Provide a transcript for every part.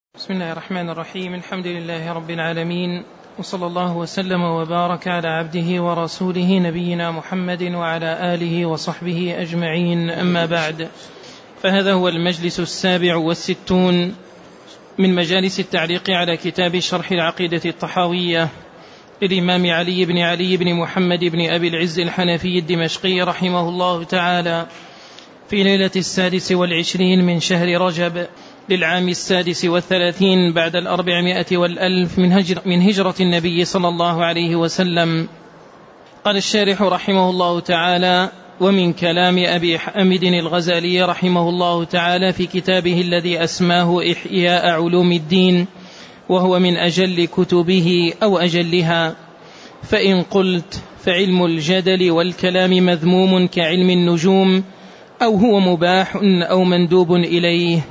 بسم الله الرحمن الرحيم. الحمد لله رب العالمين، وصلى الله وسلم وبارك على عبده ورسوله نبينا محمد وعلى آله وصحبه أجمعين، أما بعد، فهذا هو المجلس 67 من مجالس التعليق على كتاب شرح العقيدة الطحاوية للإمام علي بن محمد بن أبي العز الحنفي الدمشقي رحمه الله تعالى، في ليلة 26 من شهر رجب للعام 36 بعد 400 والألف من هجرة النبي صلى الله عليه وسلم. قال الشارح رحمه الله تعالى: ومن كلام أبي حامد الغزالي رحمه الله تعالى في كتابه الذي أسماه إحياء علوم الدين، وهو من أجل كتبه أو أجلها. فإن قلت فعلم الجدل والكلام مذموم كعلم النجوم، أو هو مباح أو مندوب إليه،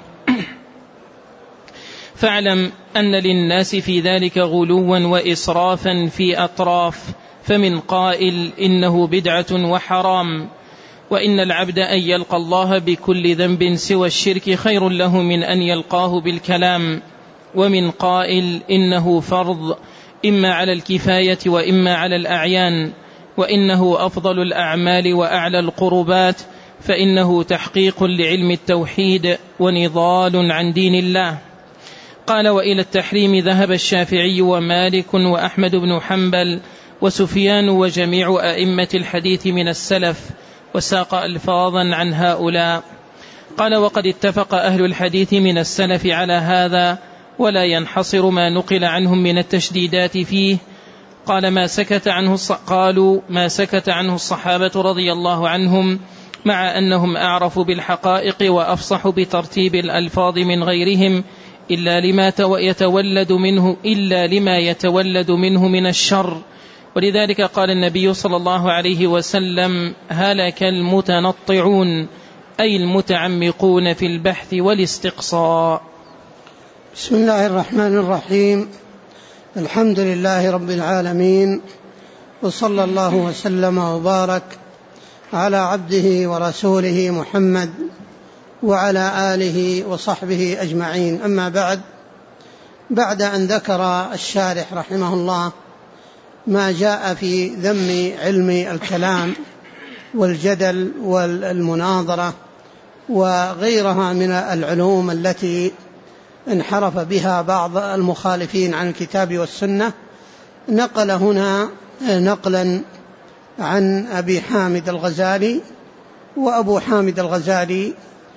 فاعلم أن للناس في ذلك غلوا وإسرافا في أطراف، فمن قائل إنه بدعة وحرام، وإن العبد أن يلقى الله بكل ذنب سوى الشرك خير له من أن يلقاه بالكلام، ومن قائل إنه فرض إما على الكفاية وإما على الأعيان، وإنه أفضل الأعمال وأعلى القربات، فإنه تحقيق لعلم التوحيد ونضال عن دين الله. قال: وإلى التحريم ذهب الشافعي ومالك وأحمد بن حنبل وسفيان وجميع أئمة الحديث من السلف، وساق ألفاظا عن هؤلاء. قال: وقد اتفق أهل الحديث من السلف على هذا، ولا ينحصر ما نقل عنهم من التشديدات فيه. قالوا ما سكت عنه الصحابة رضي الله عنهم، مع أنهم أعرف بالحقائق وأفصح بترتيب الألفاظ من غيرهم، إلا لما يتولد منه من الشر. ولذلك قال النبي صلى الله عليه وسلم: هلك المتنطعون، أي المتعمقون في البحث والاستقصاء. بسم الله الرحمن الرحيم. الحمد لله رب العالمين، وصلى الله وسلم وبارك على عبده ورسوله محمد وعلى آله وصحبه أجمعين، أما بعد أن ذكر الشارح رحمه الله ما جاء في ذم علم الكلام والجدل والمناظرة وغيرها من العلوم التي انحرف بها بعض المخالفين عن الكتاب والسنة، نقل هنا نقلا عن أبي حامد الغزالي. وأبو حامد الغزالي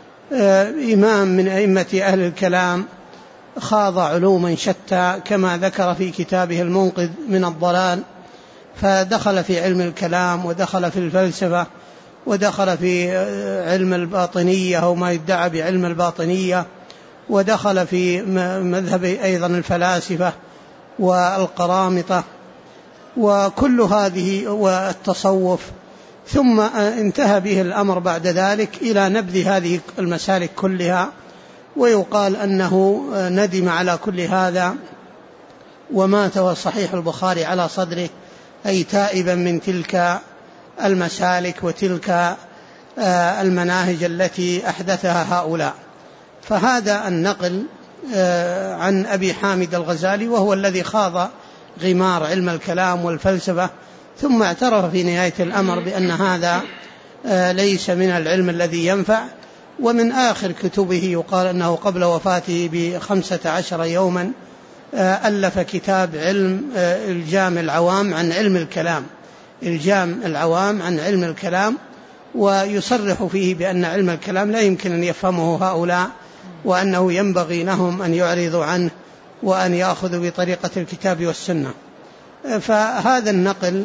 إمام من أئمة أهل الكلام، خاض علوما شتى كما ذكر في كتابه المنقذ من الضلال، فدخل في علم الكلام، ودخل في الفلسفة، ودخل في علم الباطنية أو ما يدعى بعلم الباطنية، ودخل في مذهب أيضا الفلاسفة والقرامطة وكل هذه والتصوف، ثم انتهى به الأمر بعد ذلك إلى نبذ هذه المسالك كلها، ويقال أنه ندم على كل هذا ومات وصحيح البخاري على صدره، أي تائبا من تلك المسالك وتلك المناهج التي أحدثها هؤلاء. فهذا النقل عن أبي حامد الغزالي، وهو الذي خاض غمار علم الكلام والفلسفة، ثم اعترف في نهاية الأمر بأن هذا ليس من العلم الذي ينفع. ومن آخر كتبه يقال أنه قبل وفاته ب15 يوما ألف كتاب علم إلجام العوام عن علم الكلام، إلجام العوام عن علم الكلام، ويصرح فيه بأن علم الكلام لا يمكن أن يفهمه هؤلاء، وأنه ينبغي لهم أن يعرضوا عنه وأن يأخذوا بطريقة الكتاب والسنة. فهذا النقل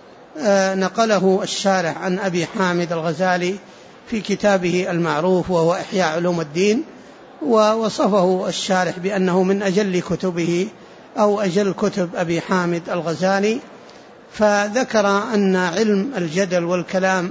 نقله الشارح عن أبي حامد الغزالي في كتابه المعروف وهو إحياء علوم الدين، ووصفه الشارح بأنه من أجل كتبه أو أجل كتب أبي حامد الغزالي. فذكر أن علم الجدل والكلام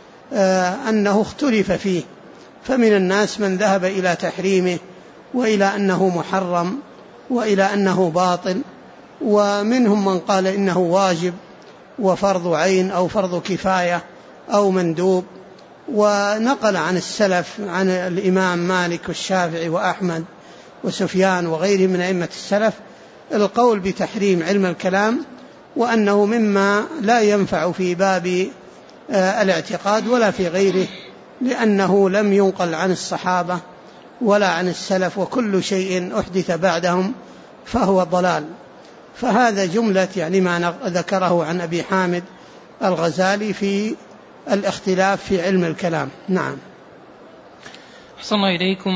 أنه اختلف فيه، فمن الناس من ذهب إلى تحريمه وإلى أنه محرم وإلى أنه باطل، ومنهم من قال إنه واجب وفرض عين أو فرض كفاية أو مندوب. ونقل عن السلف عن الإمام مالك والشافعي وأحمد وسفيان وغيرهم من أئمة السلف القول بتحريم علم الكلام، وأنه مما لا ينفع في باب الاعتقاد ولا في غيره، لأنه لم ينقل عن الصحابة ولا عن السلف، وكل شيء أحدث بعدهم فهو ضلال. فهذا جملة يعني ما ذكره عن أبي حامد الغزالي في الاختلاف في علم الكلام. نعم. أحسن الله إليكم.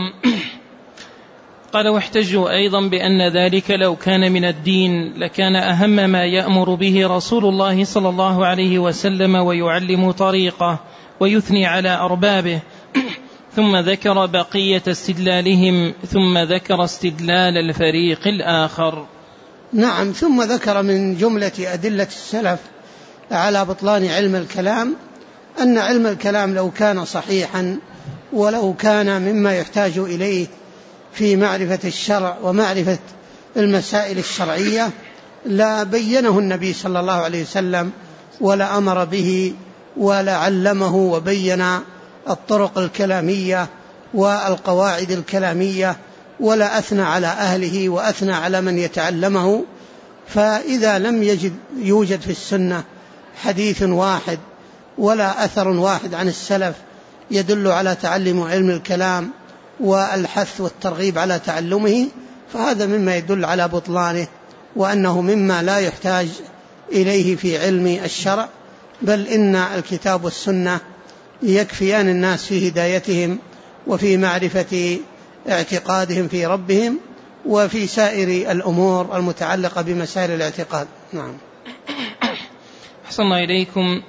قال: واحتجوا أيضا بأن ذلك لو كان من الدين لكان أهم ما يأمر به رسول الله صلى الله عليه وسلم ويعلم طريقه ويثني على أربابه. ثم ذكر بقية استدلالهم، ثم ذكر استدلال الفريق الآخر. نعم. ثم ذكر من جملة أدلة السلف على بطلان علم الكلام أن علم الكلام لو كان صحيحا ولو كان مما يحتاج إليه في معرفة الشرع ومعرفة المسائل الشرعية لا بينه النبي صلى الله عليه وسلم ولا أمر به ولا علمه وبين الطرق الكلامية والقواعد الكلامية، ولا أثنى على أهله وأثنى على من يتعلمه. فإذا لم يوجد في السنة حديث واحد ولا أثر واحد عن السلف يدل على تعلم علم الكلام والحث والترغيب على تعلمه، فهذا مما يدل على بطلانه، وأنه مما لا يحتاج إليه في علم الشرع، بل إن الكتاب والسنة يكفيان الناس في هدايتهم وفي معرفة اعتقادهم في ربهم وفي سائر الأمور المتعلقة بمسائل الاعتقاد. نعم. أحسن الله إليكم.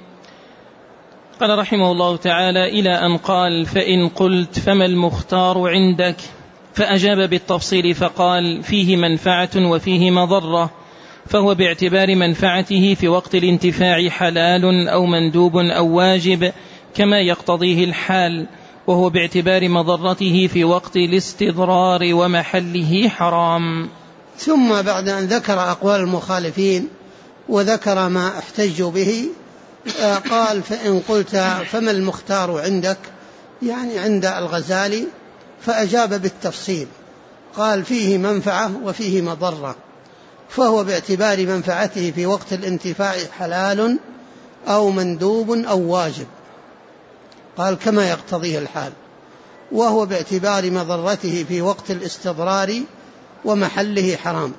قال رحمه الله تعالى: إلى أن قال: فإن قلت فما المختار عندك؟ فأجاب بالتفصيل فقال: فيه منفعة وفيه مضرة، فهو باعتبار منفعته في وقت الانتفاع حلال أو مندوب أو واجب كما يقتضيه الحال، وهو باعتبار مضرته في وقت الاستضرار ومحله حرام. ثم بعد أن ذكر أقوال المخالفين وذكر ما احتجوا به قال: فإن قلت فما المختار عندك، يعني عند الغزالي، فأجاب بالتفصيل قال: فيه منفعة وفيه مضرة، فهو باعتبار منفعته في وقت الانتفاع حلال أو مندوب أو واجب، قال كما يقتضيه الحال، وهو باعتبار مضرته في وقت الاستضرار ومحله حرام.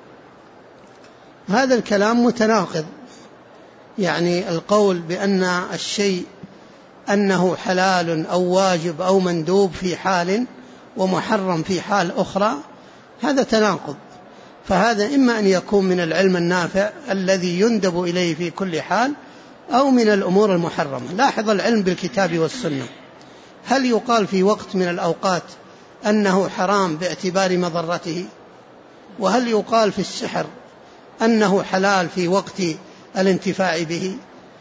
هذا الكلام متناقض، يعني القول بأن الشيء أنه حلال أو واجب أو مندوب في حال ومحرم في حال أخرى، هذا تناقض. فهذا إما أن يكون من العلم النافع الذي يندب إليه في كل حال، أو من الأمور المحرمة. لاحظ العلم بالكتاب والسنة، هل يقال في وقت من الأوقات أنه حرام باعتبار مضرته؟ وهل يقال في السحر أنه حلال في وقت الانتفاع به؟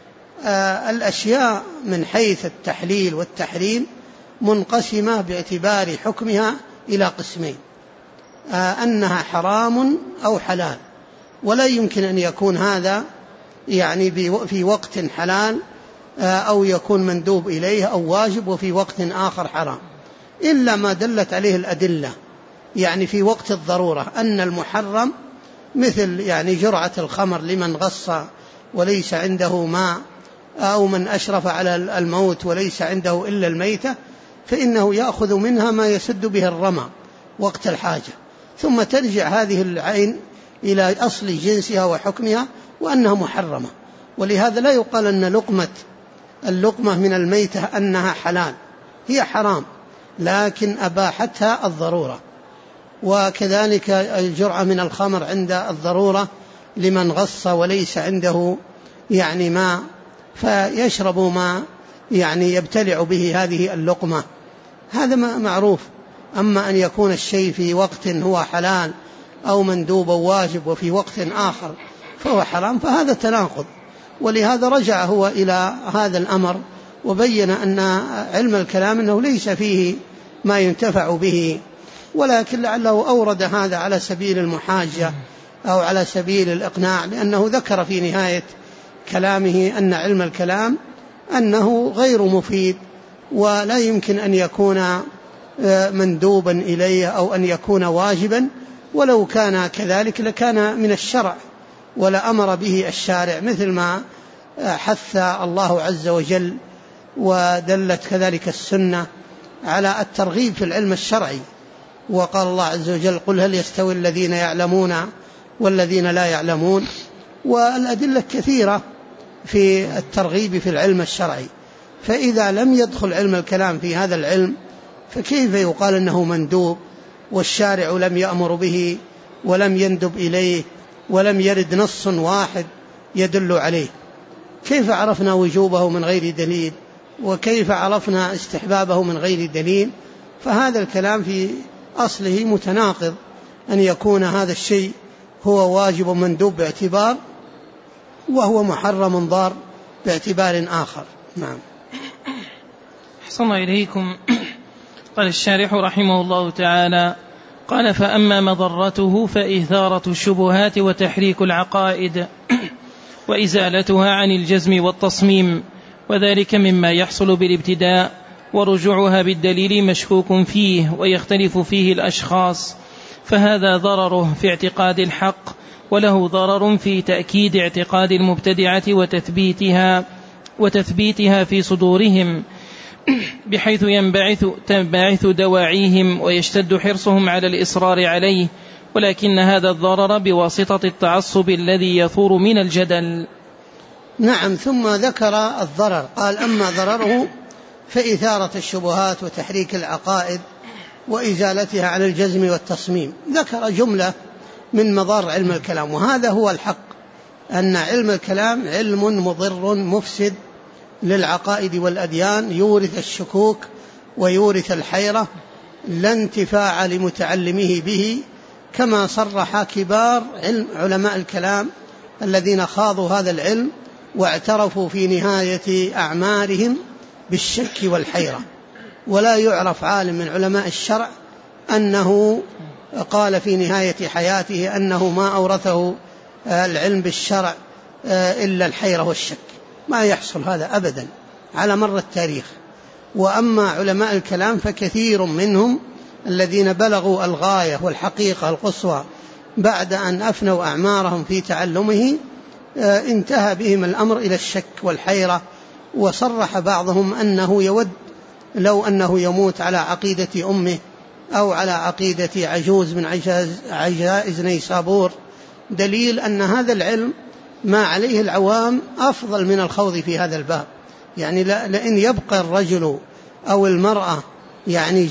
الأشياء من حيث التحليل والتحريم منقسمة باعتبار حكمها إلى قسمين: أنها حرام أو حلال، ولا يمكن أن يكون هذا يعني في وقت حلال أو يكون مندوب إليه أو واجب وفي وقت آخر حرام، إلا ما دلت عليه الأدلة. يعني في وقت الضرورة أن المحرم مثل يعني جرعة الخمر لمن غص وليس عنده ماء، أو من أشرف على الموت وليس عنده إلا الميتة، فإنه يأخذ منها ما يسد به الرمى وقت الحاجة، ثم ترجع هذه العين إلى أصل جنسها وحكمها وأنها محرمة. ولهذا لا يقال أن اللقمة من الميتة أنها حلال، هي حرام لكن أباحتها الضرورة. وكذلك الجرعة من الخمر عند الضرورة لمن غص وليس عنده يعني ماء فيشرب ما يعني يبتلع به هذه اللقمة، هذا معروف. أما أن يكون الشيء في وقت هو حلال أو مندوب أو واجب وفي وقت آخر فهو حرام، فهذا تناقض. ولهذا رجع هو إلى هذا الأمر وبين أن علم الكلام أنه ليس فيه ما ينتفع به، ولكن لعله أورد هذا على سبيل المحاجة أو على سبيل الإقناع، لأنه ذكر في نهاية كلامه أن علم الكلام أنه غير مفيد ولا يمكن أن يكون مندوبا إليه أو أن يكون واجبا، ولو كان كذلك لكان من الشرع ولا أمر به الشارع، مثل ما حث الله عز وجل ودلت كذلك السنة على الترغيب في العلم الشرعي. وقال الله عز وجل: قل هل يستوي الذين يعلمون والذين لا يعلمون. والأدلة كثيرة في الترغيب في العلم الشرعي. فإذا لم يدخل علم الكلام في هذا العلم فكيف يقال أنه مندوب والشارع لم يأمر به ولم يندب إليه ولم يرد نص واحد يدل عليه؟ كيف عرفنا وجوبه من غير دليل؟ وكيف عرفنا استحبابه من غير دليل؟ فهذا الكلام في أصله متناقض، أن يكون هذا الشيء هو واجب مندوب باعتبار وهو محرم ضار باعتبار آخر. نعم. أحسن إليكم. قال الشارح رحمه الله تعالى: قال: فأما مضرته فإثارة الشبهات وتحريك العقائد وإزالتها عن الجزم والتصميم، وذلك مما يحصل بالابتداء، ورجوعها بالدليل مشكوك فيه ويختلف فيه الأشخاص، فهذا ضرره في اعتقاد الحق، وله ضرر في تأكيد اعتقاد المبتدعة وتثبيتها في صدورهم، بحيث تنبعث دواعيهم ويشتد حرصهم على الإصرار عليه، ولكن هذا الضرر بواسطة التعصب الذي يثور من الجدل. نعم. ثم ذكر الضرر، قال: أما ضرره فإثارة الشبهات وتحريك العقائد وإزالتها عن الجزم والتصميم. ذكر جملة من مضار علم الكلام، وهذا هو الحق، أن علم الكلام علم مضر مفسد للعقائد والأديان، يورث الشكوك ويورث الحيرة، لا انتفاع لمتعلمه به، كما صرح كبار علماء الكلام الذين خاضوا هذا العلم واعترفوا في نهاية أعمارهم بالشك والحيرة. ولا يعرف عالم من علماء الشرع أنه قال في نهاية حياته أنه ما أورثه العلم بالشرع إلا الحيرة والشك، ما يحصل هذا أبدا على مر التاريخ. وأما علماء الكلام فكثير منهم الذين بلغوا الغاية والحقيقة القصوى بعد أن أفنوا أعمارهم في تعلمه انتهى بهم الأمر إلى الشك والحيرة. وصرح بعضهم أنه يود لو أنه يموت على عقيدة أمه أو على عقيدة عجوز من عجائز نيسابور، دليل أن هذا العلم ما عليه العوام أفضل من الخوض في هذا الباب. يعني لأن يبقى الرجل أو المرأة يعني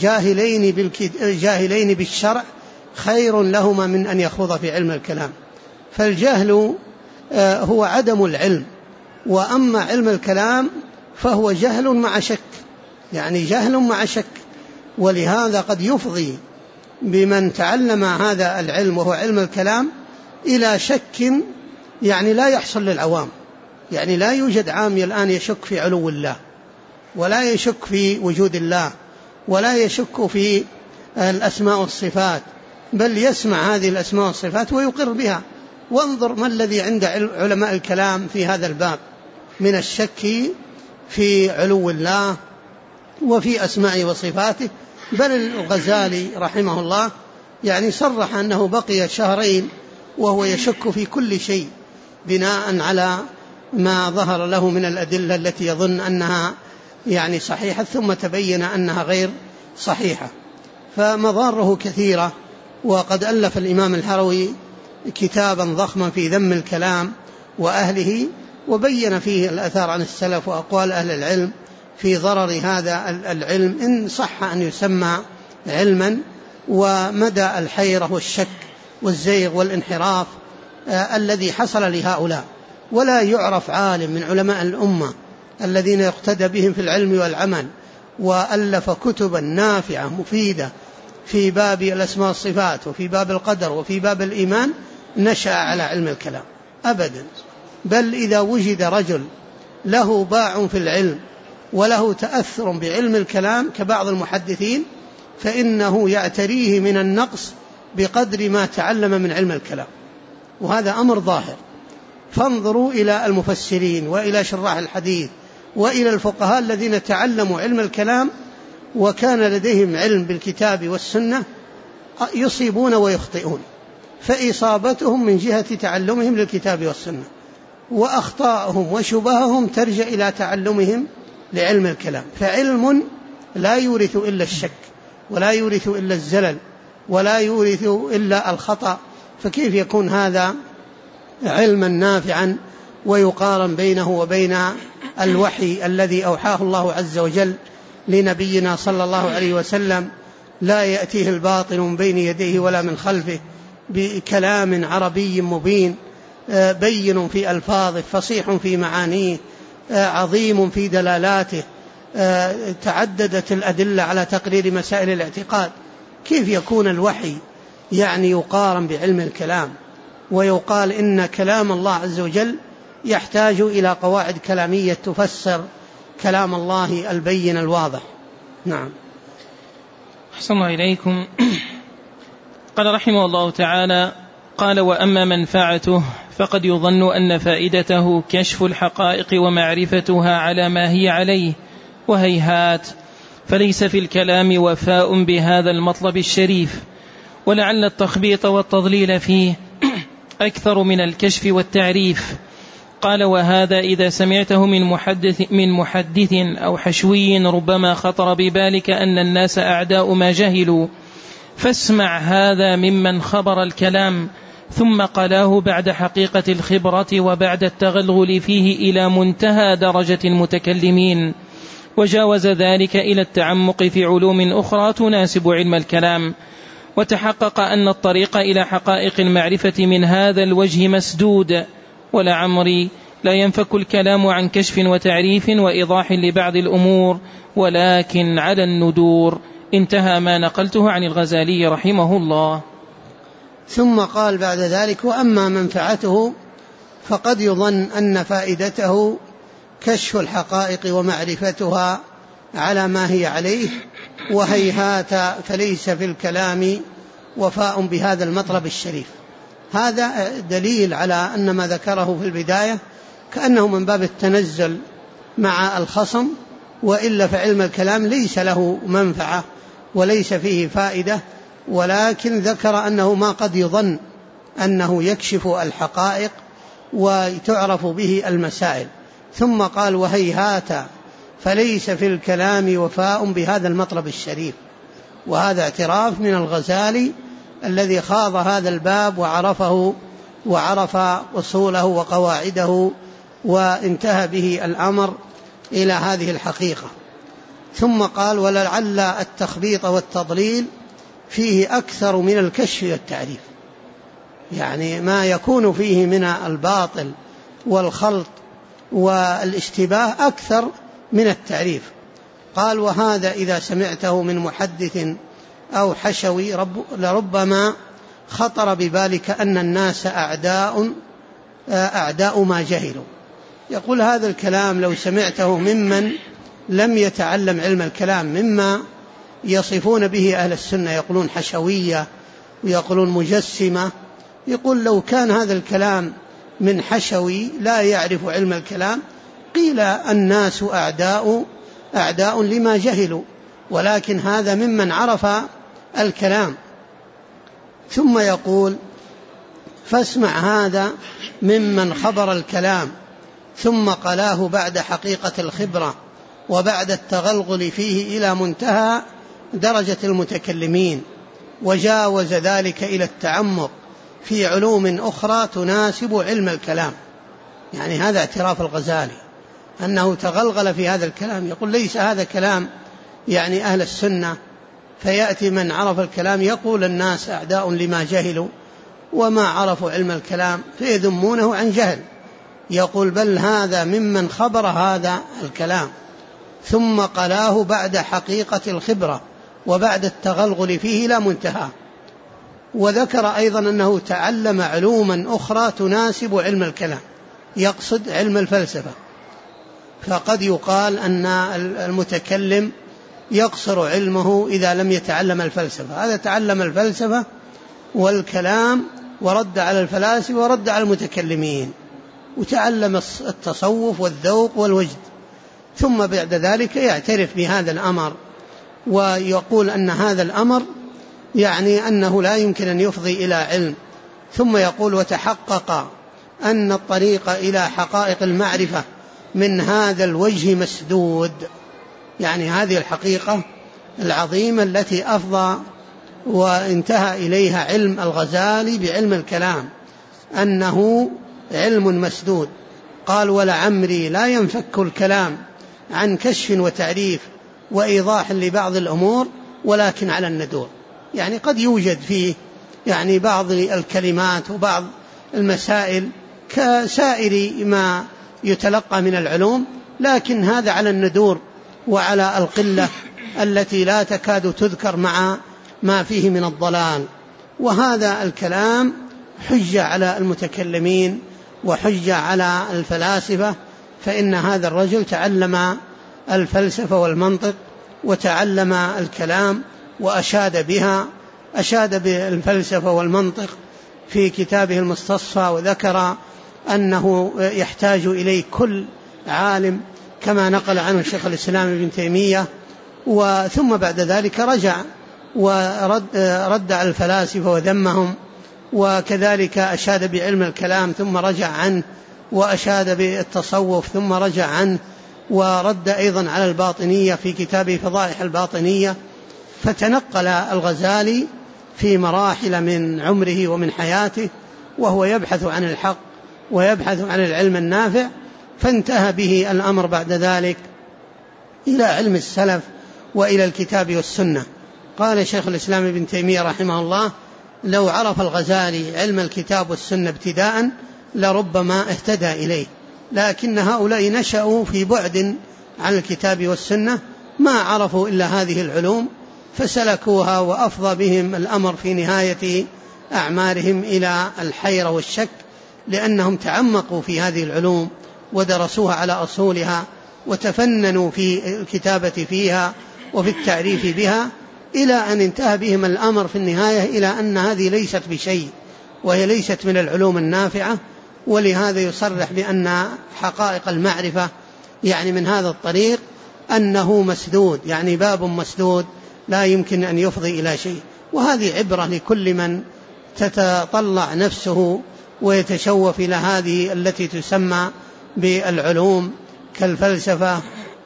جاهلين بالشرع خير لهما من أن يخوض في علم الكلام. فالجهل هو عدم العلم، وأما علم الكلام فهو جهل مع شك، يعني جهل مع شك. ولهذا قد يفضي بمن تعلم هذا العلم وهو علم الكلام إلى شك يعني لا يحصل للعوام. يعني لا يوجد عامي الآن يشك في علو الله، ولا يشك في وجود الله، ولا يشك في الأسماء والصفات، بل يسمع هذه الأسماء والصفات ويقر بها. وانظر ما الذي عند علماء الكلام في هذا الباب من الشك في علو الله وفي أسماء وصفاته. بل الغزالي رحمه الله يعني صرح أنه بقي شهرين وهو يشك في كل شيء بناء على ما ظهر له من الأدلة التي يظن أنها يعني صحيحة، ثم تبين أنها غير صحيحة. فمضاره كثيرة. وقد ألف الإمام الهروي كتابا ضخما في ذم الكلام وأهله، وبين فيه الأثار عن السلف وأقوال أهل العلم في ضرر هذا العلم إن صح أن يسمى علما، ومدى الحيرة والشك والزيغ والانحراف الذي حصل لهؤلاء. ولا يعرف عالم من علماء الأمة الذين يقتدى بهم في العلم والعمل وألف كتبا نافعة مفيدة في باب الأسماء والصفات وفي باب القدر وفي باب الإيمان نشأ على علم الكلام أبدا. بل إذا وجد رجل له باع في العلم وله تأثر بعلم الكلام كبعض المحدثين فإنه يعتريه من النقص بقدر ما تعلم من علم الكلام، وهذا أمر ظاهر. فانظروا إلى المفسرين وإلى شراح الحديث وإلى الفقهاء الذين تعلموا علم الكلام وكان لديهم علم بالكتاب والسنة يصيبون ويخطئون، فإصابتهم من جهة تعلمهم للكتاب والسنة، وأخطاءهم وشبههم ترجع إلى تعلمهم لعلم الكلام. فعلم لا يورث إلا الشك، ولا يورث إلا الزلل، ولا يورث إلا الخطأ، فكيف يكون هذا علما نافعا ويقارن بينه وبين الوحي الذي أوحاه الله عز وجل لنبينا صلى الله عليه وسلم، لا يأتيه الباطل من بين يديه ولا من خلفه، بكلام عربي مبين بين في ألفاظه، فصيح في معانيه، عظيم في دلالاته، تعددت الأدلة على تقرير مسائل الاعتقاد. كيف يكون الوحي يعني يقارن بعلم الكلام، ويقال إن كلام الله عز وجل يحتاج إلى قواعد كلامية تفسر كلام الله البين الواضح؟ نعم. أحسن الله إليكم. قال رحمه الله تعالى: قال: وأما منفعته فقد يظن أن فائدته كشف الحقائق ومعرفتها على ما هي عليه، وهيهات، فليس في الكلام وفاء بهذا المطلب الشريف، ولعل التخبيط والتضليل فيه أكثر من الكشف والتعريف. قال: وهذا إذا سمعته من محدث أو حشوي ربما خطر ببالك أن الناس أعداء ما جهلوا، فاسمع هذا ممن خبر الكلام ثم قلاه بعد حقيقة الخبرة وبعد التغلغل فيه إلى منتهى درجة المتكلمين، وجاوز ذلك إلى التعمق في علوم أخرى تناسب علم الكلام، وتحقق أن الطريق إلى حقائق المعرفة من هذا الوجه مسدود، ولعمري لا ينفك الكلام عن كشف وتعريف وإيضاح لبعض الأمور، ولكن على الندور. انتهى ما نقلته عن الغزالي رحمه الله. ثم قال بعد ذلك: وأما منفعته فقد يظن أن فائدته كشف الحقائق ومعرفتها على ما هي عليه، وهيهات، فليس في الكلام وفاء بهذا المطلب الشريف. هذا دليل على أن ما ذكره في البداية كأنه من باب التنزل مع الخصم، وإلا فعلم الكلام ليس له منفعة وليس فيه فائدة، ولكن ذكر أنه ما قد يظن أنه يكشف الحقائق وتعرف به المسائل. ثم قال: وهيهات، فليس في الكلام وفاء بهذا المطلب الشريف. وهذا اعتراف من الغزالي الذي خاض هذا الباب وعرفه وعرف أصوله وقواعده، وانتهى به الأمر إلى هذه الحقيقة. ثم قال: ولعل التخبيط والتضليل فيه أكثر من الكشف والتعريف، يعني ما يكون فيه من الباطل والخلط والاشتباه أكثر من التعريف. قال: وهذا إذا سمعته من محدث أو حشوي لربما خطر ببالك أن الناس أعداء ما جهلوا. يقول هذا الكلام لو سمعته ممن لم يتعلم علم الكلام، مما يصفون به أهل السنة، يقولون حشوية ويقولون مجسمة، يقول لو كان هذا الكلام من حشوي لا يعرف علم الكلام قيل الناس أعداء لما جهلوا، ولكن هذا ممن عرف الكلام. ثم يقول: فاسمع هذا ممن خبر الكلام ثم قلاه بعد حقيقة الخبرة وبعد التغلغل فيه إلى منتهى درجة المتكلمين، وجاوز ذلك إلى التعمق في علوم أخرى تناسب علم الكلام. يعني هذا اعتراف الغزالي أنه تغلغل في هذا الكلام. يقول ليس هذا كلام يعني أهل السنة، فيأتي من عرف الكلام يقول الناس أعداء لما جهلوا وما عرفوا علم الكلام فيذمونه عن جهل. يقول بل هذا ممن خبر هذا الكلام ثم قلاه بعد حقيقة الخبرة وبعد التغلغل فيه لا منتهى. وذكر أيضا أنه تعلم علوما أخرى تناسب علم الكلام، يقصد علم الفلسفة. فقد يقال أن المتكلم يقصر علمه إذا لم يتعلم الفلسفة. هذا تعلم الفلسفة والكلام ورد على الفلاسفة ورد على المتكلمين، وتعلم التصوف والذوق والوجد، ثم بعد ذلك يعترف بهذا الأمر ويقول أن هذا الأمر يعني أنه لا يمكن أن يفضي إلى علم، ثم يقول وتحقق أن الطريق إلى حقائق المعرفة من هذا الوجه مسدود. يعني هذه الحقيقة العظيمة التي أفضى وانتهى إليها علم الغزالي بعلم الكلام أنه علم مسدود. قال ولعمري لا ينفك الكلام عن كشف وتعريف وإيضاح لبعض الأمور ولكن على الندور. يعني قد يوجد فيه يعني بعض الكلمات وبعض المسائل كسائر ما يتلقى من العلوم، لكن هذا على الندور وعلى القلة التي لا تكاد تذكر مع ما فيه من الضلال. وهذا الكلام حجة على المتكلمين وحجة على الفلاسفة، فإن هذا الرجل تعلم الفلسفة والمنطق وتعلم الكلام وأشاد بها، أشاد بالفلسفة والمنطق في كتابه المستصفى، وذكر أنه يحتاج إليه كل عالم كما نقل عنه شيخ الإسلام ابن تيمية. ثم بعد ذلك رجع ورد على الفلاسفة وذمهم، وكذلك أشاد بعلم الكلام ثم رجع عنه، وأشاد بالتصوف ثم رجع عنه، ورد أيضا على الباطنية في كتابه فضائح الباطنية. فتنقل الغزالي في مراحل من عمره ومن حياته وهو يبحث عن الحق ويبحث عن العلم النافع، فانتهى به الأمر بعد ذلك إلى علم السلف وإلى الكتاب والسنة. قال شيخ الإسلام ابن تيمية رحمه الله لو عرف الغزالي علم الكتاب والسنة ابتداء لربما اهتدى إليه، لكن هؤلاء نشأوا في بعد عن الكتاب والسنة، ما عرفوا إلا هذه العلوم فسلكوها، وأفضى بهم الأمر في نهاية أعمارهم إلى الحيرة والشك، لأنهم تعمقوا في هذه العلوم ودرسوها على أصولها وتفننوا في الكتابة فيها وفي التعريف بها، إلى أن انتهى بهم الأمر في النهاية إلى أن هذه ليست بشيء وهي ليست من العلوم النافعة. ولهذا يصرح بأن حقائق المعرفة يعني من هذا الطريق أنه مسدود، يعني باب مسدود لا يمكن أن يفضي إلى شيء. وهذه عبرة لكل من تتطلع نفسه ويتشوف إلى هذه التي تسمى بالعلوم كالفلسفة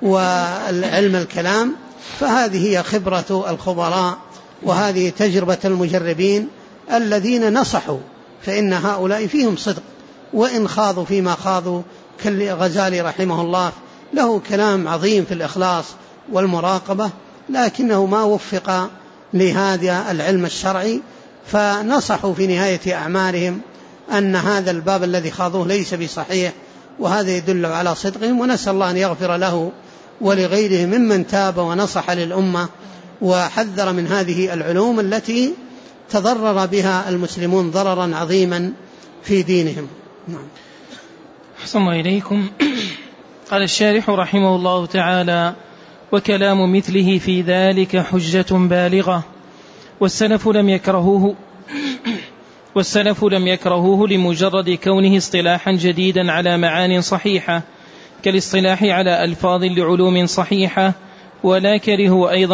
وعلم الكلام، فهذه هي خبرة الخبراء وهذه تجربة المجربين الذين نصحوا، فإن هؤلاء فيهم صدق وإن خاضوا فيما خاضوا. كالغزالي رحمه الله له كلام عظيم في الإخلاص والمراقبة، لكنه ما وفق لهذا العلم الشرعي، فنصحوا في نهاية أعمارهم أن هذا الباب الذي خاضوه ليس بصحيح، وهذا يدل على صدقهم. ونسأل الله أن يغفر له ولغيره ممن تاب ونصح للأمة وحذر من هذه العلوم التي تضرر بها المسلمون ضررا عظيما في دينهم. نعم. أحسن الله إليكم. قال الشارح رحمه الله تعالى وكلام مثله في ذلك حجة بالغة، والسلف لم يكرهوه لمجرد كونه اصطلاحا جديدا على معان صحيحة كالاصطلاح على ألفاظ لعلوم صحيحة، ولا كرهوا أيضا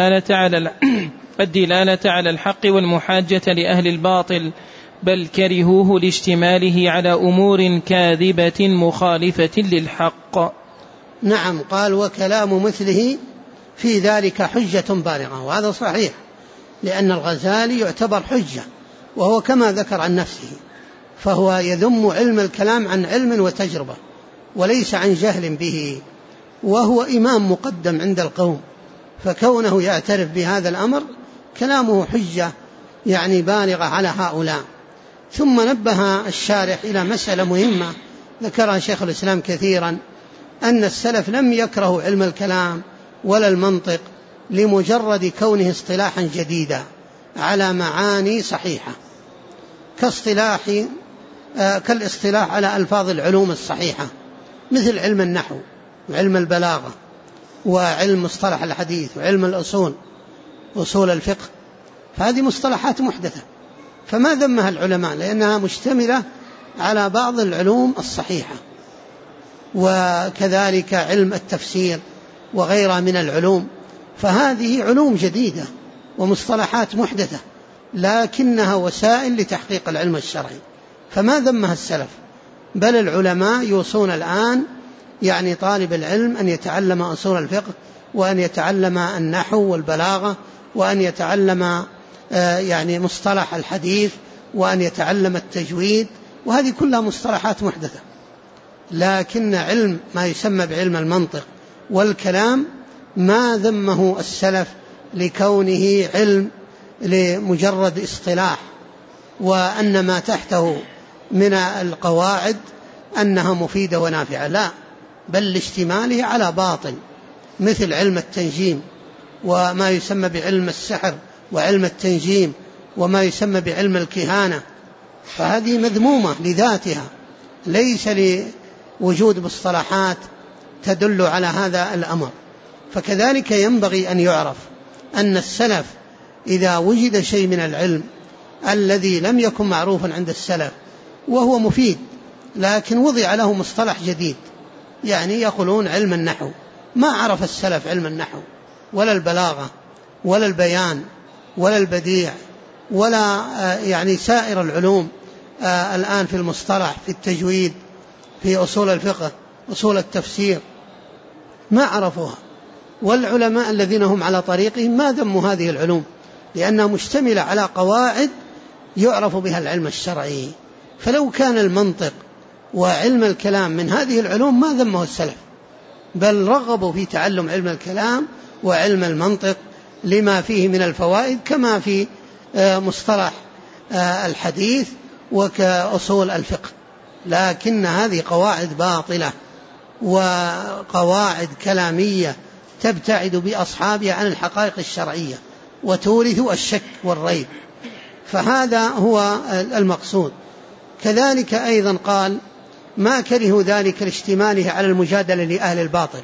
الدلالة على الحق والمحاجة لأهل الباطل، بل كرهوه لاشتماله على أمور كاذبة مخالفة للحق. نعم. قال وكلام مثله في ذلك حجة بالغة، وهذا صحيح، لأن الغزالي يعتبر حجة، وهو كما ذكر عن نفسه، فهو يذم علم الكلام عن علم وتجربة وليس عن جهل به، وهو إمام مقدم عند القوم، فكونه يعترف بهذا الأمر كلامه حجة يعني بالغة على هؤلاء. ثم نبه الشارح إلى مسألة مهمة ذكرها شيخ الإسلام كثيرا، أن السلف لم يكرهوا علم الكلام ولا المنطق لمجرد كونه اصطلاحا جديدا على معاني صحيحة، كالاصطلاح على ألفاظ العلوم الصحيحة مثل علم النحو وعلم البلاغة وعلم مصطلح الحديث وعلم الأصول أصول الفقه، فهذه مصطلحات محدثة، فما ذمها العلماء لأنها مشتملة على بعض العلوم الصحيحة. وكذلك علم التفسير وغيرها من العلوم، فهذه علوم جديدة ومصطلحات محدثة، لكنها وسائل لتحقيق العلم الشرعي، فما ذمها السلف، بل العلماء يوصون الآن يعني طالب العلم أن يتعلم أصول الفقه، وأن يتعلم النحو والبلاغة، وأن يتعلم يعني مصطلح الحديث، وأن يتعلم التجويد، وهذه كلها مصطلحات محدثة. لكن علم ما يسمى بعلم المنطق والكلام ما ذمه السلف لكونه علم لمجرد اصطلاح، وأن ما تحته من القواعد أنها مفيدة ونافعة، لا، بل لاشتماله على باطن، مثل علم التنجيم وما يسمى بعلم السحر وعلم التنجيم وما يسمى بعلم الكهانة، فهذه مذمومة لذاتها، ليس لوجود مصطلحات تدل على هذا الأمر. فكذلك ينبغي أن يعرف أن السلف إذا وجد شيء من العلم الذي لم يكن معروفا عند السلف وهو مفيد، لكن وضع له مصطلح جديد، يعني يقولون علم النحو، ما عرف السلف علم النحو ولا البلاغة ولا البيان ولا البديع ولا يعني سائر العلوم الآن في المصطلح، في التجويد، في أصول الفقه، أصول التفسير، ما عرفوها. والعلماء الذين هم على طريقهم ما ذموا هذه العلوم، لأنها مشتملة على قواعد يعرف بها العلم الشرعي. فلو كان المنطق وعلم الكلام من هذه العلوم ما ذمه السلف، بل رغبوا في تعلم علم الكلام وعلم المنطق لما فيه من الفوائد، كما في مصطلح الحديث وكأصول الفقه. لكن هذه قواعد باطلة وقواعد كلامية تبتعد بأصحابها عن الحقائق الشرعية وتورث الشك والريب، فهذا هو المقصود. كذلك أيضا قال ما كره ذلك لاشتماله على المجادلة لأهل الباطل،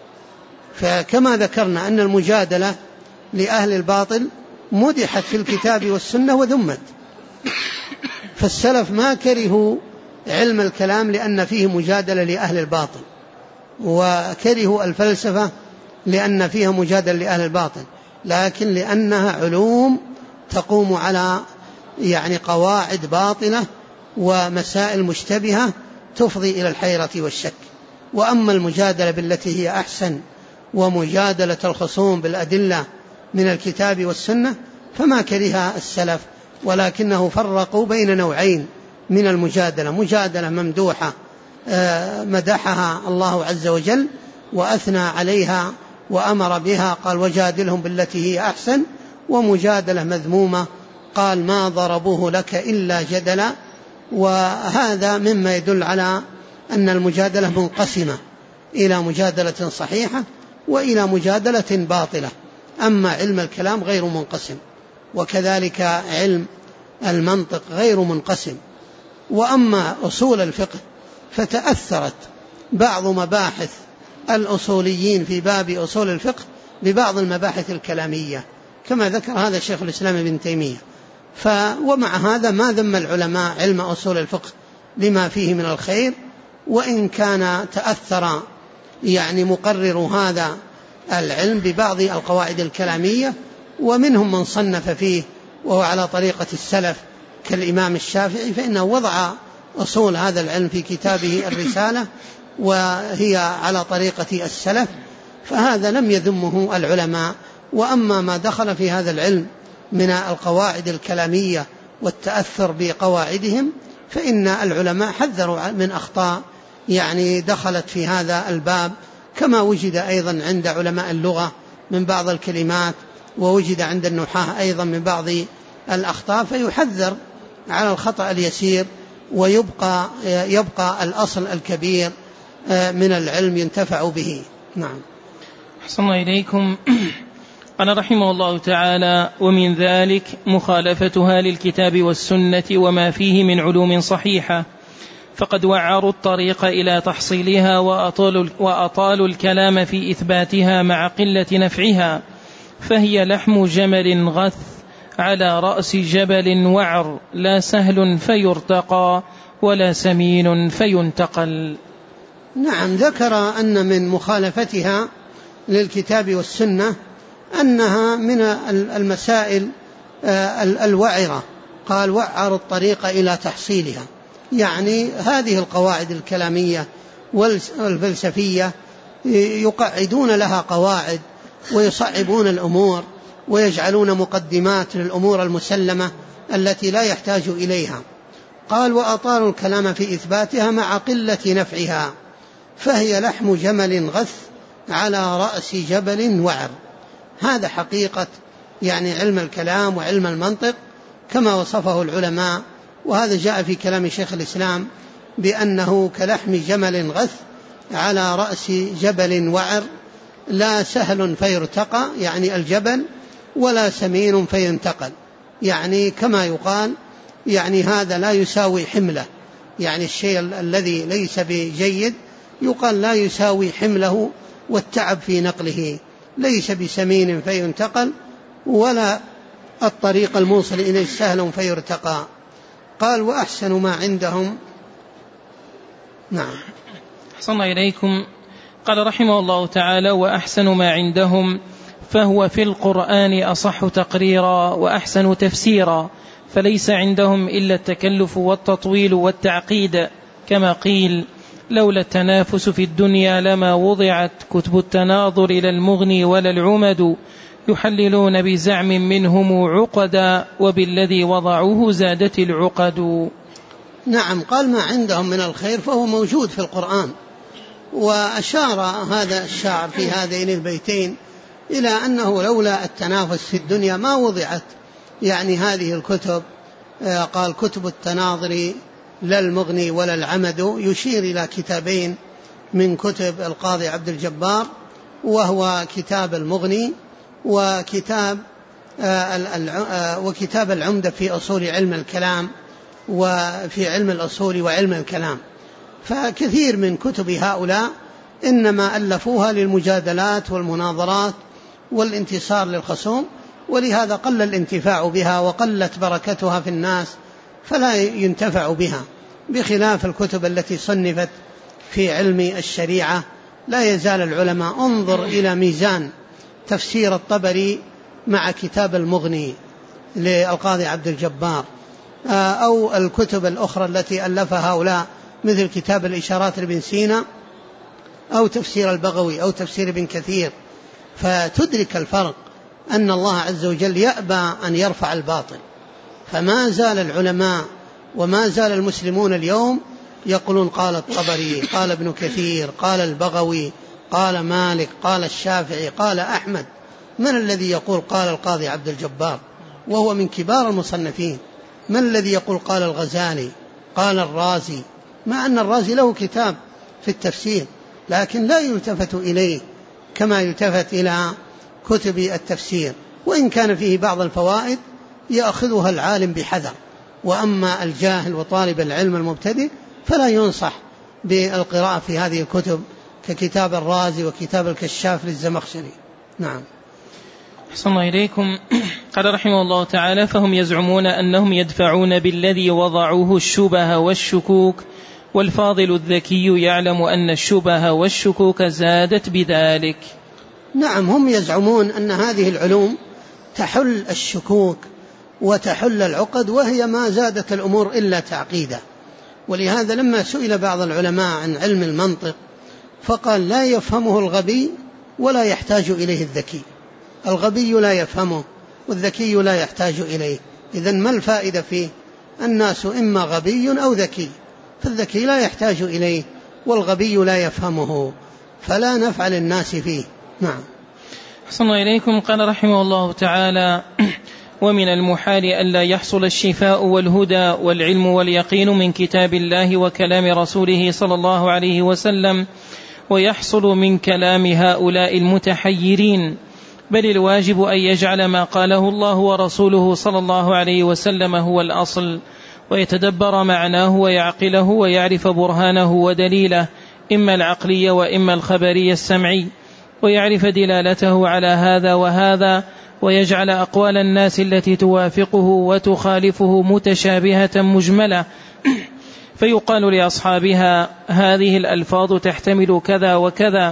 فكما ذكرنا أن المجادلة لأهل الباطل مدحت في الكتاب والسنة وذمت، فالسلف ما كرهوا علم الكلام لأن فيه مجادلة لأهل الباطل، وكرهوا الفلسفة لأن فيها مجادلة لأهل الباطل، لكن لأنها علوم تقوم على يعني قواعد باطلة ومسائل مشتبهة تفضي إلى الحيرة والشك. وأما المجادلة بالتي هي أحسن ومجادلة الخصوم بالأدلة من الكتاب والسنة فما كرهها السلف، ولكنه فرقوا بين نوعين من المجادلة: مجادلة ممدوحة مدحها الله عز وجل وأثنى عليها وأمر بها، قال وجادلهم بالتي هي أحسن، ومجادلة مذمومة قال ما ضربوه لك إلا جدلا. وهذا مما يدل على أن المجادلة منقسمة إلى مجادلة صحيحة وإلى مجادلة باطلة. أما علم الكلام غير منقسم، وكذلك علم المنطق غير منقسم. وأما أصول الفقه فتأثرت بعض مباحث الأصوليين في باب أصول الفقه ببعض المباحث الكلامية، كما ذكر هذا شيخ الإسلام ابن تيمية. ومع هذا ما ذم العلماء علم أصول الفقه لما فيه من الخير، وإن كان تأثر يعني مقرر هذا العلم ببعض القواعد الكلامية، ومنهم من صنف فيه وهو على طريقة السلف كالإمام الشافعي، فإنه وضع أصول هذا العلم في كتابه الرسالة وهي على طريقة السلف، فهذا لم يذمه العلماء. وأما ما دخل في هذا العلم من القواعد الكلامية والتأثر بقواعدهم فإن العلماء حذروا من أخطاء يعني دخلت في هذا الباب، كما وجد أيضا عند علماء اللغة من بعض الكلمات، ووجد عند النحاة أيضا من بعض الأخطاء، فيحذر على الخطأ اليسير ويبقى الأصل الكبير من العلم ينتفع به. نعم. أحسن الله إليكم. قال رحمه الله تعالى: ومن ذلك مخالفتها للكتاب والسنة وما فيه من علوم صحيحة، فقد وعروا الطريق إلى تحصيلها وأطالوا الكلام في إثباتها مع قلة نفعها، فهي لحم جمل غث على رأس جبل وعر، لا سهل فيرتقى ولا سمين فينتقل. نعم، ذكر أن من مخالفتها للكتاب والسنة أنها من المسائل الوعرة، قال وعر الطريق إلى تحصيلها، يعني هذه القواعد الكلامية والفلسفية يقعدون لها قواعد ويصعبون الأمور ويجعلون مقدمات للأمور المسلمة التي لا يحتاج إليها. قال وأطالوا الكلام في إثباتها مع قلة نفعها، فهي لحم جمل غث على رأس جبل وعر. هذا حقيقة يعني علم الكلام وعلم المنطق كما وصفه العلماء، وهذا جاء في كلام شيخ الإسلام بأنه كلحم جمل غث على رأس جبل وعر، لا سهل فيرتقى يعني الجبل، ولا سمين فينتقل، يعني كما يقال يعني هذا لا يساوي حمله، يعني الشيء الذي ليس بجيد يقال لا يساوي حمله والتعب في نقله، ليس بسمين فينتقل ولا الطريق الموصل إليه سهل فيرتقى. قال وأحسن ما عندهم. نعم. أحسن إليكم. قال رحمه الله تعالى وأحسن ما عندهم، فهو في القرآن أصح تقريرا وأحسن تفسيرا، فليس عندهم إلا التكلف والتطويل والتعقيد، كما قيل لولا التنافس في الدنيا لما وضعت كتب التناظر إلى المغني ولا العمد، يحللون بزعم منهم عقدا وبالذي وضعوه زادت العقد. نعم. قال ما عندهم من الخير فهو موجود في القرآن، وأشار هذا الشاعر في هذين البيتين إلى أنه لولا التنافس في الدنيا ما وضعت يعني هذه الكتب. قال كتب التناظر لا المغني ولا العمد، يشير إلى كتابين من كتب القاضي عبد الجبار، وهو كتاب المغني وكتاب العمدة في أصول علم الكلام وفي علم الأصول وعلم الكلام. فكثير من كتب هؤلاء إنما ألفوها للمجادلات والمناظرات والانتصار للخصوم، ولهذا قل الانتفاع بها وقلت بركتها في الناس فلا ينتفع بها، بخلاف الكتب التي صنفت في علم الشريعة. لا يزال العلماء، انظر إلى ميزان تفسير الطبري مع كتاب المغني للقاضي عبد الجبار، أو الكتب الأخرى التي ألفها هؤلاء مثل كتاب الإشارات لابن سينا، أو تفسير البغوي، أو تفسير ابن كثير، فتدرك الفرق أن الله عز وجل يأبى أن يرفع الباطل. فما زال العلماء وما زال المسلمون اليوم يقولون قال الطبري، قال ابن كثير، قال البغوي، قال مالك، قال الشافعي، قال أحمد. من الذي يقول قال القاضي عبد الجبار وهو من كبار المصنفين؟ من الذي يقول قال الغزالي، قال الرازي؟ مع أن الرازي له كتاب في التفسير، لكن لا يلتفت إليه كما يلتفت إلى كتب التفسير، وإن كان فيه بعض الفوائد يأخذها العالم بحذر. وأما الجاهل وطالب العلم المبتدئ فلا ينصح بالقراءة في هذه الكتب ككتاب الرازي وكتاب الكشاف للزمخشري. نعم. أحسن الله إليكم. قال رحمه الله تعالى فهم يزعمون أنهم يدفعون بالذي وضعوه الشبه والشكوك، والفاضل الذكي يعلم أن الشبه والشكوك زادت بذلك. نعم. هم يزعمون أن هذه العلوم تحل الشكوك وتحل العقد، وهي ما زادت الأمور إلا تعقيدا. ولهذا لما سئل بعض العلماء عن علم المنطق فقال لا يفهمه الغبي ولا يحتاج إليه الذكي. الغبي لا يفهمه والذكي لا يحتاج إليه، إذن ما الفائدة فيه؟ الناس إما غبي أو ذكي، فالذكي لا يحتاج إليه والغبي لا يفهمه، فلا نفع للناس فيه. نعم. أحسن الله إليكم. قال رحمه الله تعالى ومن المحال ألا يحصل الشفاء والهدى والعلم واليقين من كتاب الله وكلام رسوله صلى الله عليه وسلم، ويحصل من كلام هؤلاء المتحيرين، بل الواجب أن يجعل ما قاله الله ورسوله صلى الله عليه وسلم هو الأصل، ويتدبر معناه ويعقله ويعرف برهانه ودليله، إما العقلي وإما الخبري السمعي، ويعرف دلالته على هذا وهذا، ويجعل أقوال الناس التي توافقه وتخالفه متشابهة مجملة، فيقال لأصحابها هذه الألفاظ تحتمل كذا وكذا،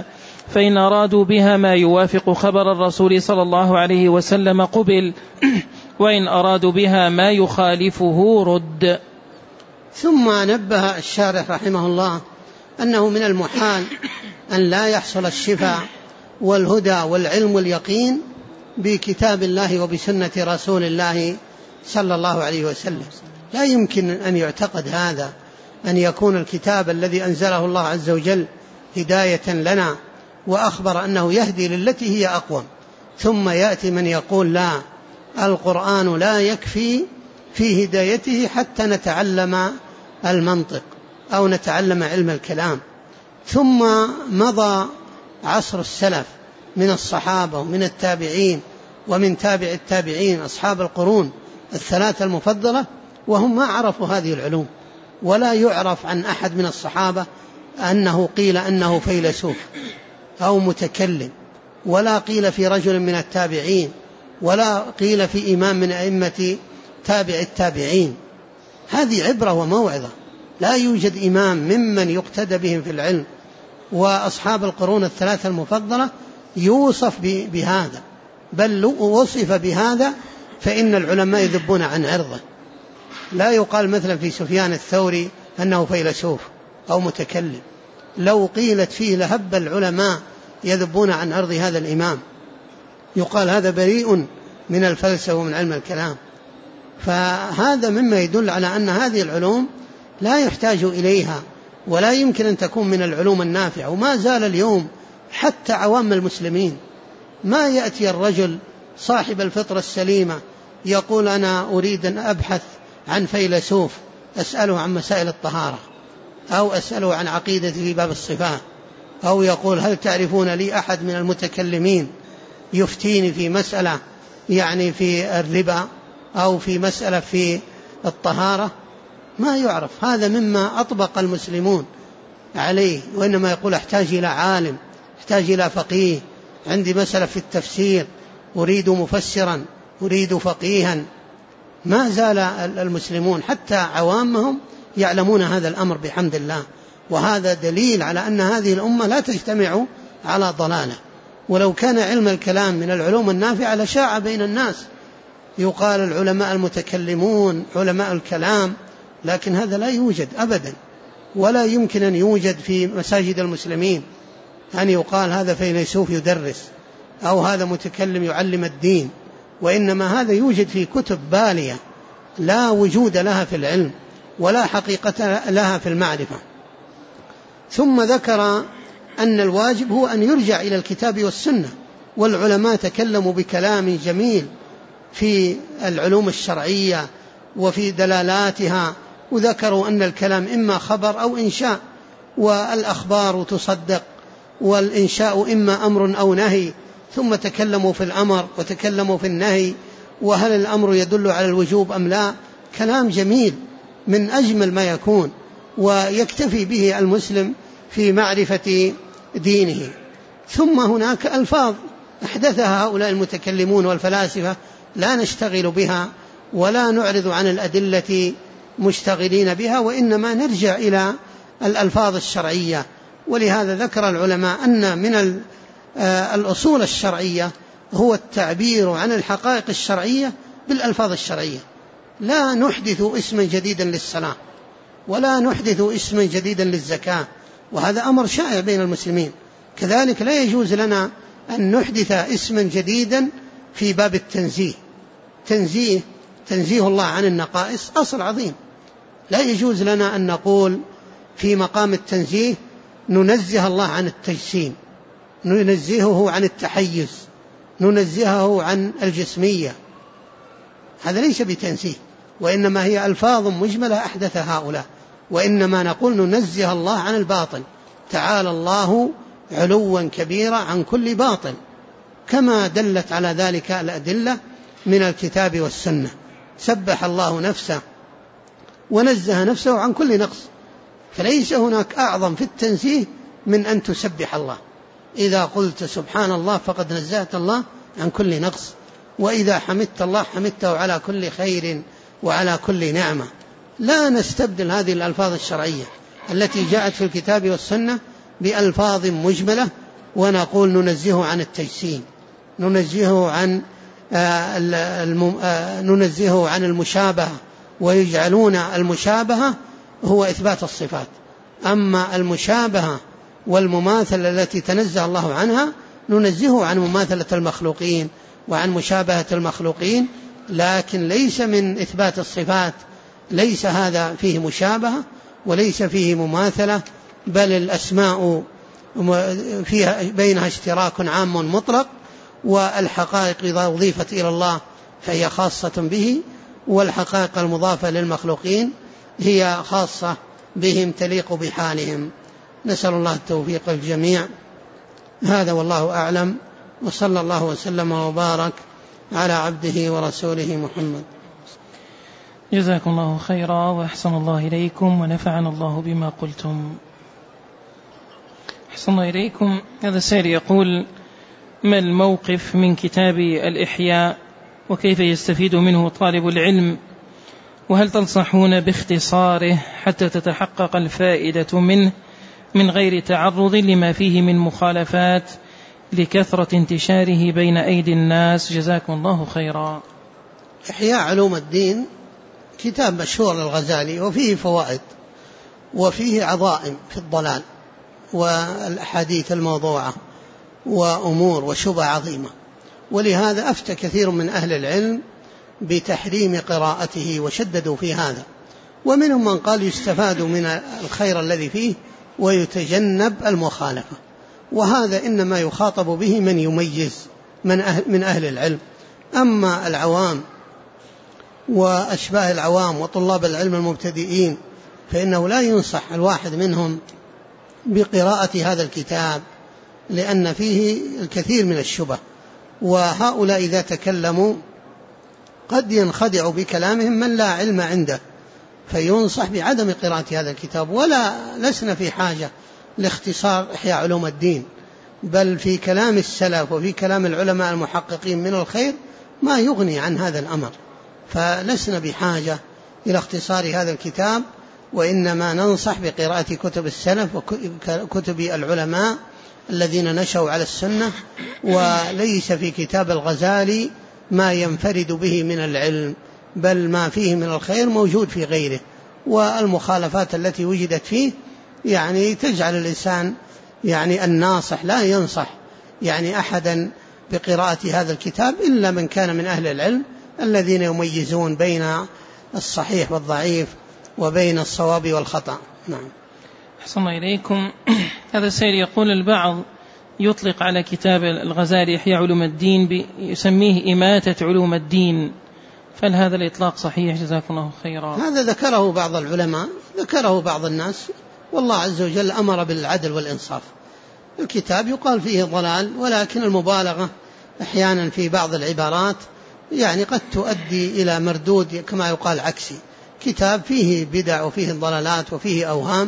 فإن أرادوا بها ما يوافق خبر الرسول صلى الله عليه وسلم قبل، وإن أرادوا بها ما يخالفه رد. ثم نبه الشارح رحمه الله أنه من المحال أن لا يحصل الشفاء والهدى والعلم واليقين بكتاب الله وبسنة رسول الله صلى الله عليه وسلم. لا يمكن أن يعتقد هذا، أن يكون الكتاب الذي أنزله الله عز وجل هداية لنا وأخبر أنه يهدي للتي هي أقوم، ثم يأتي من يقول لا، القرآن لا يكفي في هدايته حتى نتعلم المنطق أو نتعلم علم الكلام. ثم مضى عصر السلف من الصحابة ومن التابعين ومن تابع التابعين أصحاب القرون الثلاثة المفضلة وهم ما عرفوا هذه العلوم، ولا يعرف عن أحد من الصحابة أنه قيل أنه فيلسوف أو متكلم، ولا قيل في رجل من التابعين، ولا قيل في إمام من أئمة تابع التابعين. هذه عبرة وموعظة. لا يوجد إمام ممن يقتدى بهم في العلم وأصحاب القرون الثلاثة المفضلة يوصف بهذا، بل وصف بهذا فإن العلماء يذبون عن عرضه. لا يقال مثلا في سفيان الثوري أنه فيلسوف أو متكلم، لو قيلت فيه لهب العلماء يذبون عن عرض هذا الإمام، يقال هذا بريء من الفلسفة ومن علم الكلام. فهذا مما يدل على أن هذه العلوم لا يحتاج إليها ولا يمكن أن تكون من العلوم النافعة. وما زال اليوم حتى عوام المسلمين ما يأتي الرجل صاحب الفطرة السليمة يقول أنا أريد أن أبحث عن فيلسوف أسأله عن مسائل الطهارة، أو أسأله عن عقيدتي في باب الصفات، أو يقول هل تعرفون لي أحد من المتكلمين يفتيني في مسألة يعني في الربا أو في مسألة في الطهارة. ما يعرف. هذا مما أطبق المسلمون عليه، وإنما يقول أحتاج إلى عالم، أحتاج إلى فقيه، عندي مسألة في التفسير أريد مفسرا، أريد فقيها. ما زال المسلمون حتى عوامهم يعلمون هذا الأمر بحمد الله، وهذا دليل على أن هذه الأمة لا تجتمع على ضلالة. ولو كان علم الكلام من العلوم النافعة لشاع بين الناس، يقال العلماء المتكلمون علماء الكلام، لكن هذا لا يوجد أبدا، ولا يمكن أن يوجد في مساجد المسلمين أن يقال هذا فيلسوف يدرس أو هذا متكلم يعلم الدين، وإنما هذا يوجد في كتب بالية لا وجود لها في العلم ولا حقيقة لها في المعرفة. ثم ذكر أن الواجب هو أن يرجع إلى الكتاب والسنة، والعلماء تكلموا بكلام جميل في العلوم الشرعية وفي دلالاتها، وذكروا أن الكلام إما خبر أو إنشاء، والأخبار تصدق، والإنشاء إما أمر أو نهي. ثم تكلموا في الأمر وتكلموا في النهي، وهل الأمر يدل على الوجوب أم لا. كلام جميل من أجمل ما يكون، ويكتفي به المسلم في معرفة دينه. ثم هناك ألفاظ أحدثها هؤلاء المتكلمون والفلاسفة لا نشتغل بها ولا نعرض عن الأدلة مشتغلين بها، وإنما نرجع إلى الألفاظ الشرعية. ولهذا ذكر العلماء أن من الأصول الشرعية هو التعبير عن الحقائق الشرعية بالألفاظ الشرعية. لا نحدث اسما جديدا للصلاة، ولا نحدث اسما جديدا للزكاة، وهذا أمر شائع بين المسلمين. كذلك لا يجوز لنا أن نحدث اسما جديدا في باب التنزيه. تنزيه الله عن النقائص أصل عظيم، لا يجوز لنا أن نقول في مقام التنزيه ننزه الله عن التجسيم، ننزهه عن التحيز، ننزهه عن الجسمية. هذا ليس بتنزيه، وإنما هي ألفاظ مجملة أحدثها هؤلاء. وإنما نقول ننزه الله عن الباطل، تعالى الله علوا كبيرا عن كل باطل، كما دلت على ذلك الأدلة من الكتاب والسنة. سبح الله نفسه ونزه نفسه عن كل نقص، فليس هناك أعظم في التنزيه من أن تسبح الله. إذا قلت سبحان الله فقد نزهت الله عن كل نقص، وإذا حمدت الله حمدته على كل خير وعلى كل نعمة. لا نستبدل هذه الألفاظ الشرعية التي جاءت في الكتاب والسنة بألفاظ مجملة ونقول ننزهه عن التجسيم، ننزهه عن المشابهة، ويجعلون المشابهة هو إثبات الصفات. أما المشابهة والمماثلة التي تنزه الله عنها ننزهه عن مماثلة المخلوقين وعن مشابهة المخلوقين، لكن ليس من إثبات الصفات، ليس هذا فيه مشابهة وليس فيه مماثلة، بل الأسماء فيها بينها اشتراك عام مطلق، والحقائق إذا أضيفت إلى الله فهي خاصة به، والحقائق المضافة للمخلوقين هي خاصة بهم تليق بحالهم. نسأل الله التوفيق الجميع. هذا والله أعلم، وصلى الله وسلم وبارك على عبده ورسوله محمد. جزاكم الله خيرا وأحسن الله إليكم ونفعنا الله بما قلتم. أحسن الله إليكم. هذا السائل يقول: ما الموقف من كتاب الإحياء وكيف يستفيد منه طالب العلم، وهل تنصحون باختصاره حتى تتحقق الفائدة منه من غير تعرض لما فيه من مخالفات لكثرة انتشاره بين أيدي الناس؟ جزاكم الله خيرا. إحياء علوم الدين كتاب مشهور للغزالي، وفيه فوائد وفيه عظائم في الضلال والأحاديث الموضوعة وأمور وشبه عظيمة، ولهذا أفتى كثير من أهل العلم بتحريم قراءته وشددوا في هذا، ومنهم من قال يستفاد من الخير الذي فيه ويتجنب المخالفة، وهذا إنما يخاطب به من يميز من أهل العلم. أما العوام وأشباه العوام وطلاب العلم المبتدئين فإنه لا ينصح الواحد منهم بقراءة هذا الكتاب، لأن فيه الكثير من الشبه، وهؤلاء إذا تكلموا قد ينخدع بكلامهم من لا علم عنده، فينصح بعدم قراءة هذا الكتاب. لسنا في حاجة لاختصار إحياء علوم الدين، بل في كلام السلف وفي كلام العلماء المحققين من الخير ما يغني عن هذا الأمر، فلسنا بحاجة إلى اختصار هذا الكتاب، وإنما ننصح بقراءة كتب السلف وكتب العلماء الذين نشأوا على السنة. وليس في كتاب الغزالي ما ينفرد به من العلم، بل ما فيه من الخير موجود في غيره، والمخالفات التي وجدت فيه تجعل الإنسان الناصح لا ينصح أحدا بقراءة هذا الكتاب إلا من كان من أهل العلم الذين يميزون بين الصحيح والضعيف وبين الصواب والخطأ. نعم. أحسن الله إليكم. هذا السائل يقول: البعض يطلق على كتاب الغزالي إحياء علوم الدين يسميه إماتة علوم الدين، فهل هذا الإطلاق صحيح؟ جزاكم الله خيرا. هذا ذكره بعض العلماء، ذكره بعض الناس، والله عز وجل أمر بالعدل والإنصاف. الكتاب يقال فيه ضلال، ولكن المبالغة أحيانا في بعض العبارات قد تؤدي إلى مردود كما يقال عكسي. كتاب فيه بدع وفيه ضلالات وفيه أوهام،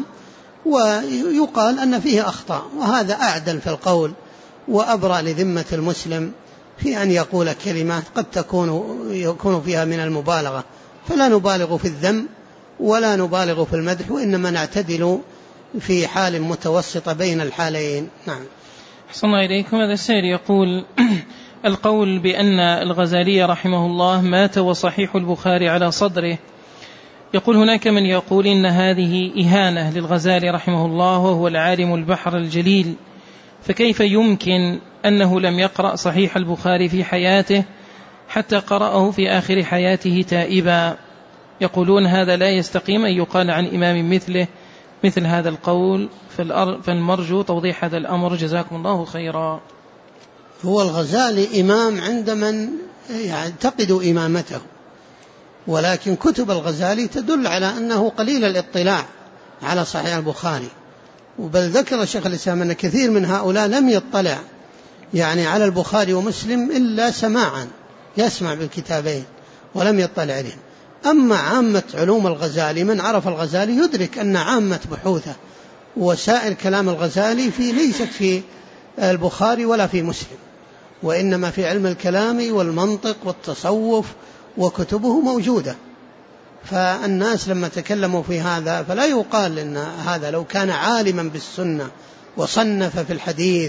ويقال أن فيه أخطاء، وهذا أعدل في القول وأبرأ لذمة المسلم في أن يقول كلمات قد يكون فيها من المبالغة، فلا نبالغ في الذم ولا نبالغ في المدح، وإنما نعتدل في حال متوسطة بين الحالين. نعم. أحسن الله إليكم. هذا السائل يقول: القول بأن الغزالي رحمه الله مات وصحيح البخاري على صدره، يقول هناك من يقول إن هذه إهانة للغزالي رحمه الله وهو العالم البحر الجليل، فكيف يمكن أنه لم يقرأ صحيح البخاري في حياته حتى قرأه في آخر حياته تائبا؟ يقولون هذا لا يستقيم أن يقال عن إمام مثل هذا القول، فالمرجو توضيح هذا الأمر. جزاكم الله خيرا. هو الغزالي إمام عند من يعتقد إمامته، ولكن كتب الغزالي تدل على أنه قليل الاطلاع على صحيح البخاري، بل ذكر شيخ الإسلام أن كثير من هؤلاء لم يطلع على البخاري ومسلم إلا سماعا، يسمع بالكتابين ولم يطلع عليهم. أما عامة علوم الغزالي من عرف الغزالي يدرك أن عامة بحوثه وسائر كلام الغزالي ليست في البخاري ولا في مسلم، وإنما في علم الكلام والمنطق والتصوف، وكتبه موجودة. فالناس لما تكلموا في هذا فلا يقال إن هذا لو كان عالما بالسنة وصنف في الحديث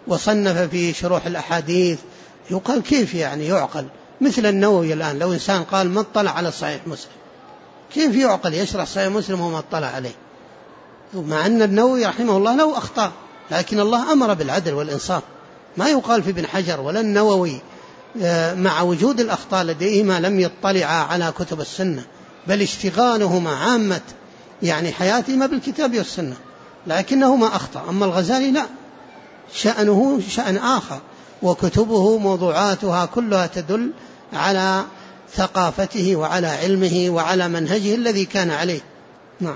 وصنف في شروح الأحاديث، يقال كيف يعني يعقل؟ مثل النووي الآن لو إنسان قال ما اطلع على صحيح مسلم، كيف يعقل يشرح صحيح مسلم وما اطلع عليه؟ مع أن النووي رحمه الله له أخطاء، لكن الله أمر بالعدل والإنصاف. ما يقال في ابن حجر ولا النووي مع وجود الأخطاء لديهما لم يطلع على كتب السنة، بل اشتغالهما عامة يعني حياتهما بالكتاب والسنة، لكنهما أخطأ. أما الغزالي لا، شأنه شأن آخر، وكتبه موضوعاتها كلها تدل على ثقافته وعلى علمه وعلى منهجه الذي كان عليه. نعم.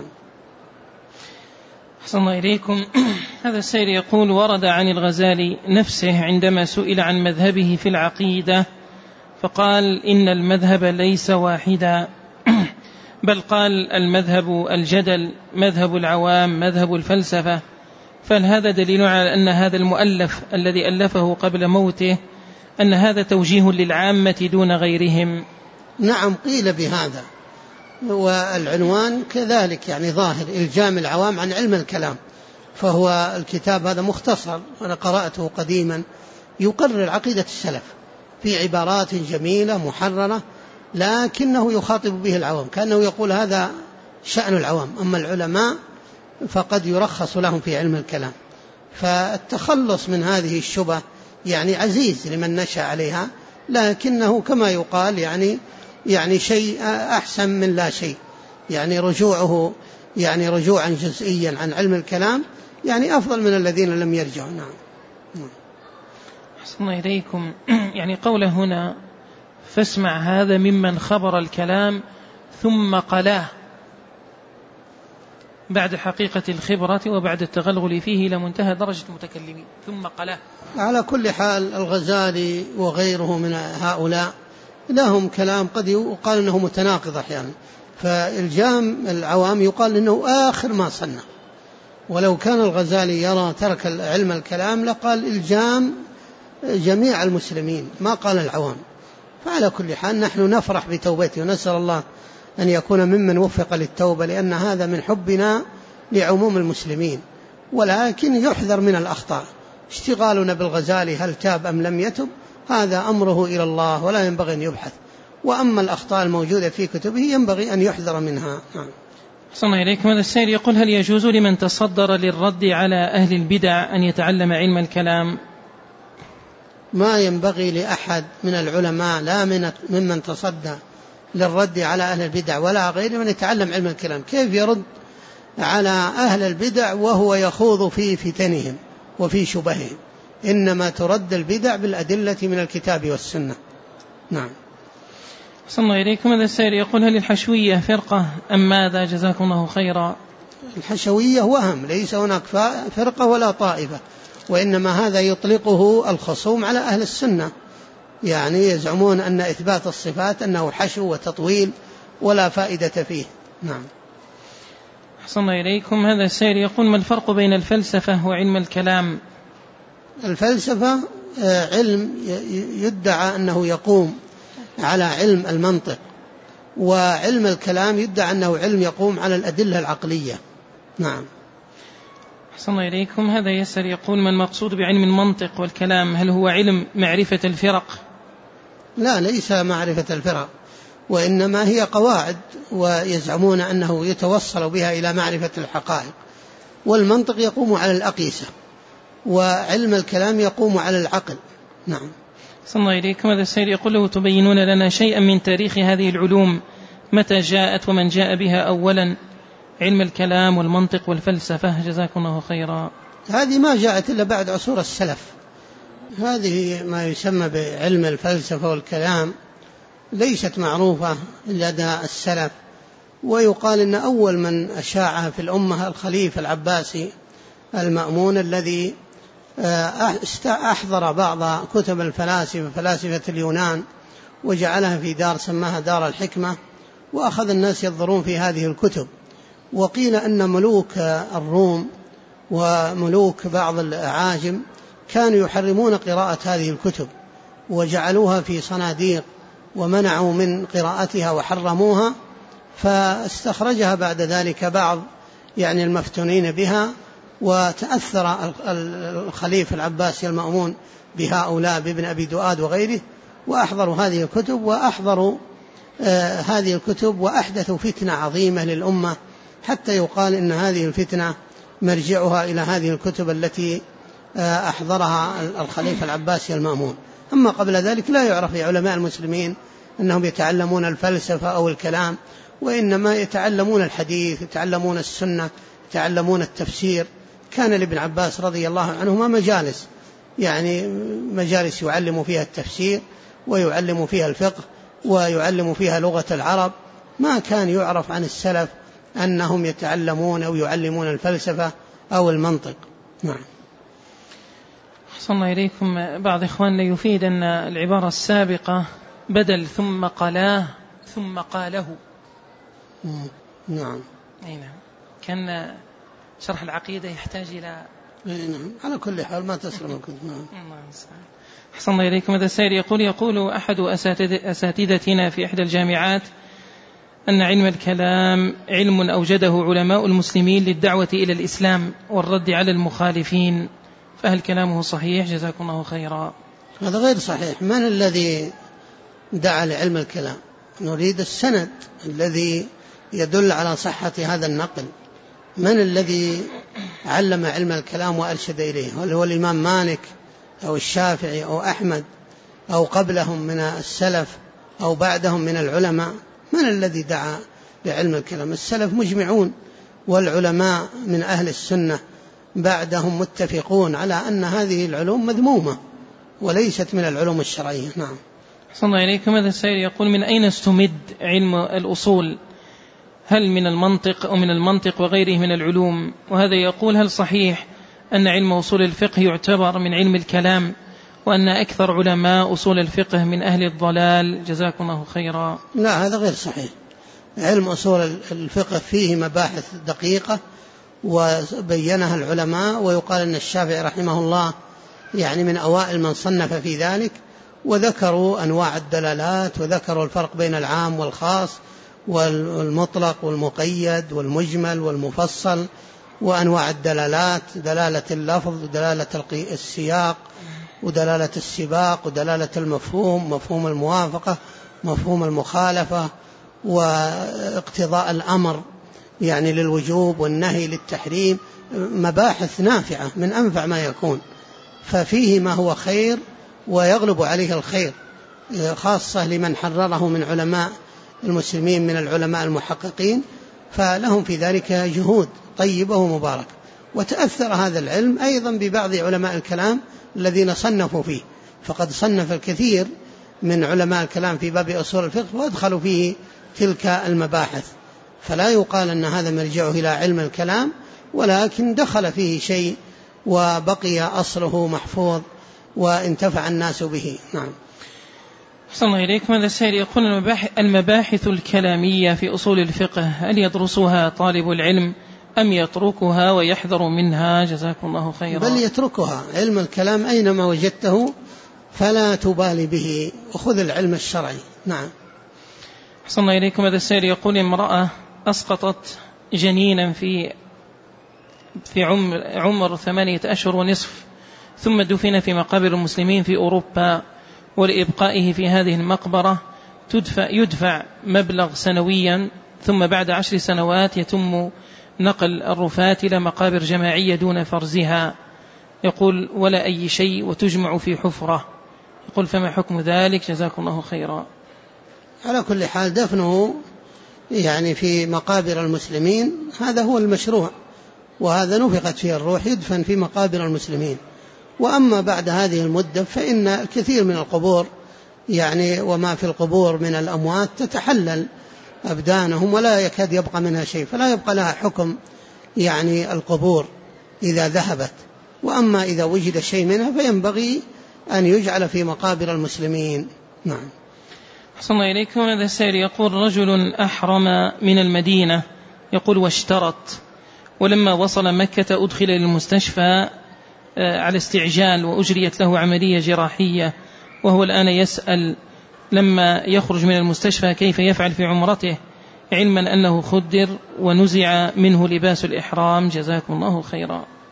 أحسن الله إليكم. هذا السائل يقول: ورد عن الغزالي نفسه عندما سئل عن مذهبه في العقيدة فقال إن المذهب ليس واحدا، بل قال المذهب الجدل، مذهب العوام، مذهب الفلسفة. فهل هذا دليل على أن هذا المؤلف الذي ألفه قبل موته أن هذا توجيه للعامة دون غيرهم؟ نعم، قيل بهذا، والعنوان كذلك يعني ظاهر، إلجام العوام عن علم الكلام. فهو الكتاب هذا مختصر، أنا قرأته قديما، يقرر عقيدة السلف في عبارات جميلة محررة، لكنه يخاطب به العوام، كأنه يقول هذا شأن العوام، أما العلماء فقد يرخص لهم في علم الكلام. فالتخلص من هذه الشبهة يعني عزيز لمن نشأ عليها، لكنه كما يقال يعني شيء أحسن من لا شيء، يعني رجوعه يعني رجوعا جزئيا عن علم الكلام يعني أفضل من الذين لم يرجعوا. نعم. أحسن الله إليكم. يعني قوله هنا فاسمع هذا ممن خبر الكلام ثم قلاه، بعد حقيقة الخبرة وبعد التغلغل فيه إلى منتهى درجة المتكلمين، ثم قلاه. على كل حال الغزالي وغيره من هؤلاء لهم كلام قد يقال أنه متناقض أحيانا، فإلجام العوام يقال أنه آخر ما صنع، ولو كان الغزالي يرى ترك علم الكلام لقال إلجام جميع المسلمين، ما قال العوام. فعلى كل حال نحن نفرح بتوبته ونسأل الله أن يكون ممن وفق للتوبة، لأن هذا من حبنا لعموم المسلمين، ولكن يحذر من الأخطاء. اشتغالنا بالغزالي هل تاب أم لم يتب هذا أمره إلى الله ولا ينبغي أن يبحث، وأما الأخطاء الموجودة في كتبه ينبغي أن يحذر منها. أحسن الله إليكم. هذا السائل يقول: هل يجوز لمن تصدر للرد على أهل البدع أن يتعلم علم الكلام؟ ما ينبغي لأحد من العلماء لا ممن تصدى للرد على أهل البدع ولا غير من يتعلم علم الكلام. كيف يرد على أهل البدع وهو يخوض في فتنهم وفي شبههم؟ إنما ترد البدع بالأدلة من الكتاب والسنة. نعم. أحسن الله إليكم. هذا السائل يقول: هل الحشوية فرقة أم ماذا؟ جزاكم الله خيرا. الحشوية وهم، ليس هناك فرقة ولا طائفة، وإنما هذا يطلقه الخصوم على أهل السنة، يعني يزعمون أن إثبات الصفات أنه حشو وتطويل ولا فائدة فيه. نعم. أحسن الله إليكم. هذا السائل يقول: ما الفرق بين الفلسفة وعلم الكلام؟ الفلسفة علم يدعى أنه يقوم على علم المنطق، وعلم الكلام يدعى أنه علم يقوم على الأدلة العقلية. نعم. أحسن الله إليكم. هذا يسأل يقول: ما المقصود بعلم المنطق والكلام؟ هل هو علم معرفة الفرق؟ لا، ليس معرفة الفرق، وإنما هي قواعد، ويزعمون أنه يتوصل بها إلى معرفة الحقائق. والمنطق يقوم على الأقيسة، وعلم الكلام يقوم على العقل. نعم. أحسن الله إليكم. هذا السائل يقول: له تبينون لنا شيئا من تاريخ هذه العلوم، متى جاءت ومن جاء بها أولا، علم الكلام والمنطق والفلسفة؟ جزاكم الله خيرا. هذه ما جاءت إلا بعد عصور السلف، هذه ما يسمى بعلم الفلسفة والكلام ليست معروفة لدى السلف، ويقال إن أول من أشاعها في الأمة الخليفة العباسي المأمون، الذي أحضر بعض كتب الفلاسفة فلاسفة اليونان وجعلها في دار سماها دار الحكمة، وأخذ الناس ينظرون في هذه الكتب. وقيل أن ملوك الروم وملوك بعض الأعاجم كانوا يحرمون قراءة هذه الكتب وجعلوها في صناديق ومنعوا من قراءتها وحرموها، فاستخرجها بعد ذلك بعض يعني المفتونين بها وتأثر الخليفة العباسي المأمون بهؤلاء بابن أبي دؤاد وغيره، وأحضروا هذه الكتب وأحدثوا فتنة عظيمة للأمة، حتى يقال إن هذه الفتنة مرجعها إلى هذه الكتب التي أحضرها الخليفة العباسي المأمون. أما قبل ذلك لا يعرف علماء المسلمين أنهم يتعلمون الفلسفة أو الكلام، وإنما يتعلمون الحديث، يتعلمون السنة، يتعلمون التفسير. كان لابن عباس رضي الله عنهما مجالس، يعني مجالس يعلم فيها التفسير ويعلم فيها الفقه ويعلم فيها لغة العرب. ما كان يعرف عن السلف أنهم يتعلمون أو يعلمون الفلسفة أو المنطق. نعم. أحسن الله إليكم. بعض إخواننا يفيد أن العبارة السابقة بدل ثم قلاه ثم قاله. نعم. أي نعم. كان شرح العقيدة يحتاج إلى نعم. على كل حال ما تسلم كنت. نعم. أحسن الله إليكم. هذا السائل يقول أحد أساتذتنا في إحدى الجامعات أن علم الكلام علم أوجده علماء المسلمين للدعوة إلى الإسلام والرد على المخالفين، فهل كلامه صحيح؟ جزاكم الله خيرا. هذا غير صحيح. من الذي دعا لعلم الكلام؟ نريد السند الذي يدل على صحة هذا النقل. من الذي علم علم الكلام وأرشد إليه؟ هل هو الإمام مالك أو الشافعي أو أحمد أو قبلهم من السلف أو بعدهم من العلماء؟ من الذي دعا لعلم الكلام؟ السلف مجمعون، والعلماء من أهل السنة بعدهم متفقون على أن هذه العلوم مذمومة وليست من العلوم الشرعية. نعم. أحسن الله إليكم. هذا السائل يقول من أين استمد علم الأصول؟ هل من المنطق أو من المنطق وغيره من العلوم؟ وهذا يقول هل صحيح أن علم أصول الفقه يعتبر من علم الكلام، وأن أكثر علماء أصول الفقه من أهل الضلال؟ جزاكم الله خيرا. لا، هذا غير صحيح. علم أصول الفقه فيه مباحث دقيقة وبينها العلماء، ويقال أن الشافعي رحمه الله يعني من أوائل من صنف في ذلك، وذكروا أنواع الدلالات، وذكروا الفرق بين العام والخاص والمطلق والمقيد والمجمل والمفصل، وأنواع الدلالات، دلالة اللفظ ودلالة السياق ودلالة السباق ودلالة المفهوم، مفهوم الموافقة، مفهوم المخالفة، واقتضاء الأمر يعني للوجوب والنهي للتحريم. مباحث نافعة من أنفع ما يكون، ففيه ما هو خير ويغلب عليه الخير، خاصة لمن حرره من علماء المسلمين من العلماء المحققين، فلهم في ذلك جهود طيبة ومباركة. وتأثر هذا العلم أيضا ببعض علماء الكلام الذين صنفوا فيه، فقد صنف الكثير من علماء الكلام في باب أصول الفقه وادخلوا فيه تلك المباحث، فلا يقال أن هذا مرجعه إلى علم الكلام، ولكن دخل فيه شيء وبقي أصله محفوظ وانتفع الناس به. نعم. أحسن الله إليكم. هذا السائل يقول المباحث الكلامية في أصول الفقه هل يدرسها طالب العلم أم يتركها ويحذر منها؟ جزاكم الله خيرا. بل يتركها. علم الكلام أينما وجدته فلا تبالي به، وخذ العلم الشرعي. نعم. أحسن الله إليكم. هذا السائل يقول امرأة أسقطت جنينا في عمر 8 أشهر ونصف، ثم دفن في مقابر المسلمين في أوروبا، ولإبقائه في هذه المقبرة يدفع مبلغ سنويا، ثم بعد 10 سنوات يتم نقل الرفات إلى مقابر جماعية دون فرزها، يقول ولا أي شيء، وتجمع في حفرة. يقول فما حكم ذلك؟ جزاكم الله خيرا. على كل حال دفنه يعني في مقابر المسلمين هذا هو المشروع، وهذا نفخت فيه الروح، يدفن في مقابر المسلمين. وأما بعد هذه المدة فإن الكثير من القبور يعني وما في القبور من الأموات تتحلل أبدانهم ولا يكاد يبقى منها شيء، فلا يبقى لها حكم يعني القبور إذا ذهبت. وأما إذا وجد شيء منها فينبغي أن يجعل في مقابر المسلمين. نعم. أحسن الله إليكم. هذا السائل يقول رجل أحرم من المدينة، يقول واشترط، ولما وصل مكة أدخل للمستشفى على استعجال وأجريت له عملية جراحية، وهو الآن يسأل لما يخرج من المستشفى كيف يفعل في عمرته، علما أنه خدر ونزع منه لباس الإحرام. جزاكم الله خيرا.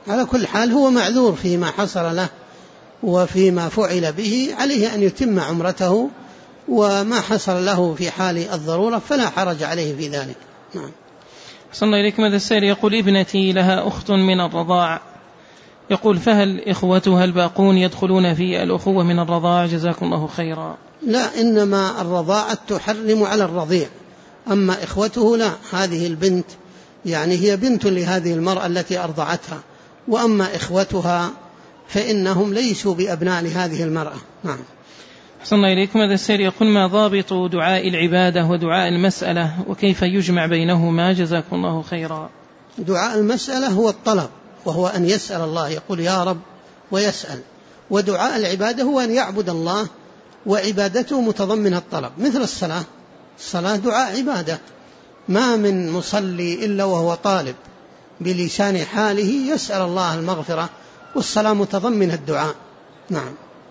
على كل حال هو معذور فيما حصل له وفيما فعل به، عليه أن يتم عمرته، وما حصل له في حال الضرورة فلا حرج عليه في ذلك. نعم. أحسن الله إليكم. هذا السائل يقول: ابنتي لها أخت من الرضاع، يقول: فهل إخوتها الباقون يدخلون في الأخوة من الرضاع؟ جزاكم الله خيرا. لا، إنما الرضاعة تحرم على الرضيع، أما إخوته لا، هذه البنت يعني هي بنت لهذه المرأة التي أرضعتها، وأما إخوتها فإنهم ليسوا بأبناء لهذه المرأة. نعم. أحسن الله إليكم. هذا السائل يقول: ما ضابط دعاء العبادة ودعاء المسألة، وكيف يجمع بينهما؟ جزاكم الله خيرا. دعاء المسألة هو الطلب، وهو أن يسأل الله، يقول يا رب ويسأل. ودعاء العبادة هو أن يعبد الله، وعبادته متضمنة الطلب، مثل الصلاة. الصلاة دعاء عبادة، ما من مصلي إلا وهو طالب بلسان حاله يسأل الله المغفرة، والصلاة متضمنة الدعاء. نعم.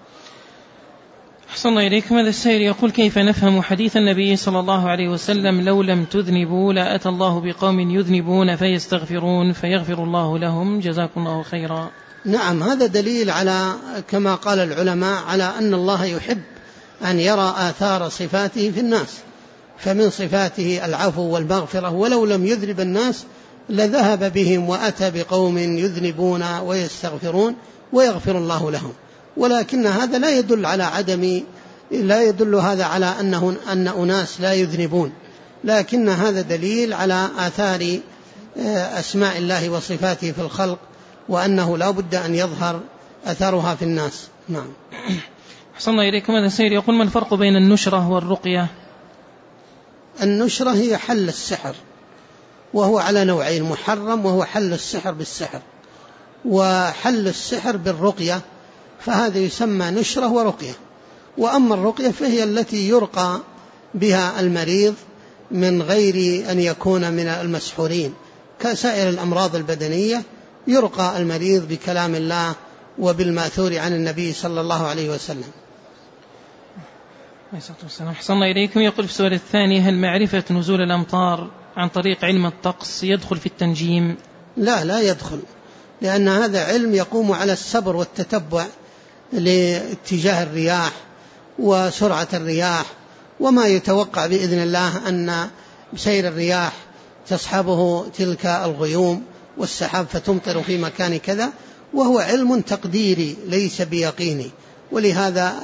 أحسن الله إليكم. هذا السائل يقول: كيف نفهم حديث النبي صلى الله عليه وسلم: لو لم تذنبوا لأتى الله بقوم يذنبون فيستغفرون فيغفر الله لهم؟ جزاكم الله خيرا. نعم، هذا دليل على كما قال العلماء على أن الله يحب أن يرى آثار صفاته في الناس، فمن صفاته العفو والمغفرة، ولو لم يذنب الناس لذهب بهم وأتى بقوم يذنبون ويستغفرون ويغفر الله لهم. ولكن هذا لا يدل هذا على أن أناس لا يذنبون، لكن هذا دليل على آثار أسماء الله وصفاته في الخلق، وأنه لا بد أن يظهر أثرها في الناس. نعم. أحسن الله إليكم. هذا السائل يقول: ما الفرق بين النشرة والرقية؟ النشرة هي حل السحر، وهو على نوعين: محرم وهو حل السحر بالسحر، وحل السحر بالرقية، فهذا يسمى نشرة ورقية. وأما الرقية فهي التي يرقى بها المريض من غير أن يكون من المسحورين، كسائر الأمراض البدنية يرقى المريض بكلام الله وبالماثور عن النبي صلى الله عليه وسلم. أحسن الله إليكم. يقول في السؤال الثاني: هل معرفة نزول الأمطار عن طريق علم الطقس يدخل في التنجيم؟ لا يدخل، لأن هذا علم يقوم على الصبر والتتبع لاتجاه الرياح وسرعة الرياح، وما يتوقع بإذن الله أن سير الرياح تصحبه تلك الغيوم والسحاب فتمطر في مكان كذا، وهو علم تقديري ليس بيقيني. ولهذا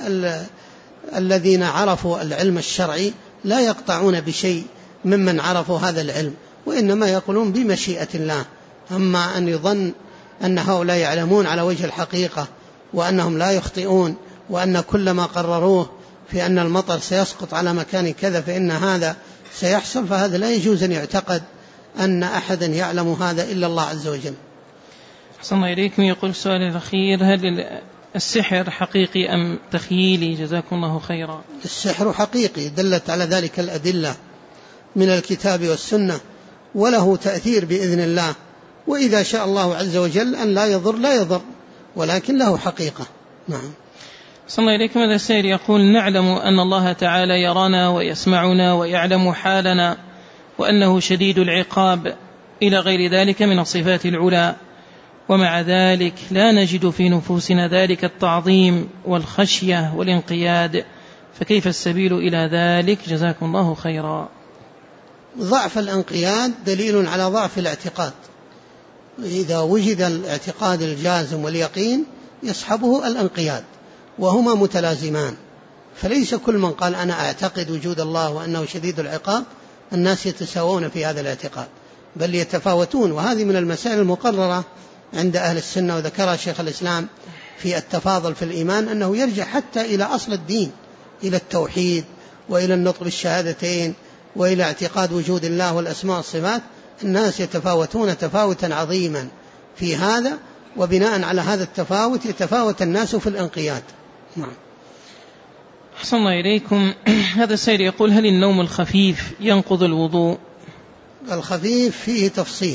الذين عرفوا العلم الشرعي لا يقطعون بشيء ممن عرفوا هذا العلم، وإنما يقولون بمشيئة الله. أما أن يظن أن هؤلاء يعلمون على وجه الحقيقة وأنهم لا يخطئون، وأن كل ما قرروه في أن المطر سيسقط على مكان كذا فإن هذا سيحصل، فهذا لا يجوز أن يعتقد أن أحدا يعلم هذا إلا الله عز وجل. أحسن الله إليكم. يقول السؤال الأخير: هل السحر حقيقي أم تخيلي؟ جزاكم الله خيرا. السحر حقيقي، دلت على ذلك الأدلة من الكتاب والسنة، وله تأثير بإذن الله، وإذا شاء الله عز وجل أن لا يضر لا يضر، ولكن له حقيقة. نعم. صلى الله عليكم. هذا السائل يقول: نعلم أن الله تعالى يرانا ويسمعنا ويعلم حالنا، وأنه شديد العقاب إلى غير ذلك من الصفات العلى، ومع ذلك لا نجد في نفوسنا ذلك التعظيم والخشية والانقياد، فكيف السبيل إلى ذلك؟ جزاكم الله خيرا. ضعف الانقياد دليل على ضعف الاعتقاد، إذا وجد الاعتقاد الجازم واليقين يصحبه الانقياد، وهما متلازمان. فليس كل من قال أنا أعتقد وجود الله وأنه شديد العقاب الناس يتساوون في هذا الاعتقاد، بل يتفاوتون. وهذه من المسائل المقررة عند أهل السنة، وذكرها شيخ الإسلام في التفاضل في الإيمان، أنه يرجع حتى إلى أصل الدين، إلى التوحيد وإلى النطق بالشهادتين وإلى اعتقاد وجود الله والأسماء والصفات. الناس يتفاوتون تفاوتا عظيما في هذا، وبناء على هذا التفاوت يتفاوت الناس في الانقياد. نعم. أحسن الله إليكم. هذا السائل يقول: هل النوم الخفيف ينقض الوضوء؟ الخفيف فيه تفصيل،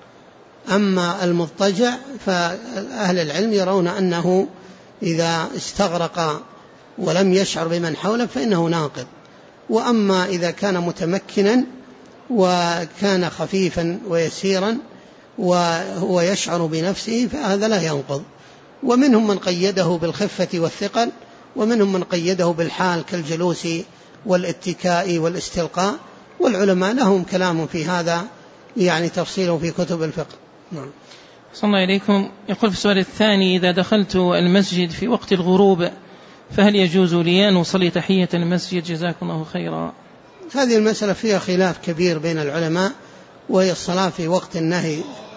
أما المضطجع فأهل العلم يرون أنه إذا استغرق ولم يشعر بمن حوله فإنه ناقض. وأما إذا كان متمكنا وكان خفيفا ويسيرا وهو يشعر بنفسه فهذا لا ينقض. ومنهم من قيده بالخفة والثقل، ومنهم من قيده بالحال كالجلوس والاتكاء والاستلقاء، والعلماء لهم كلام في هذا يعني تفصيله في كتب الفقه. نعم. صلى الله عليكم. يقول في السؤال الثاني: إذا دخلت المسجد في وقت الغروب فهل يجوز لي أن أصلي تحية المسجد؟ جزاكم الله خيرا. هذه المسألة فيها خلاف كبير بين العلماء، وهي الصلاة في وقت النهي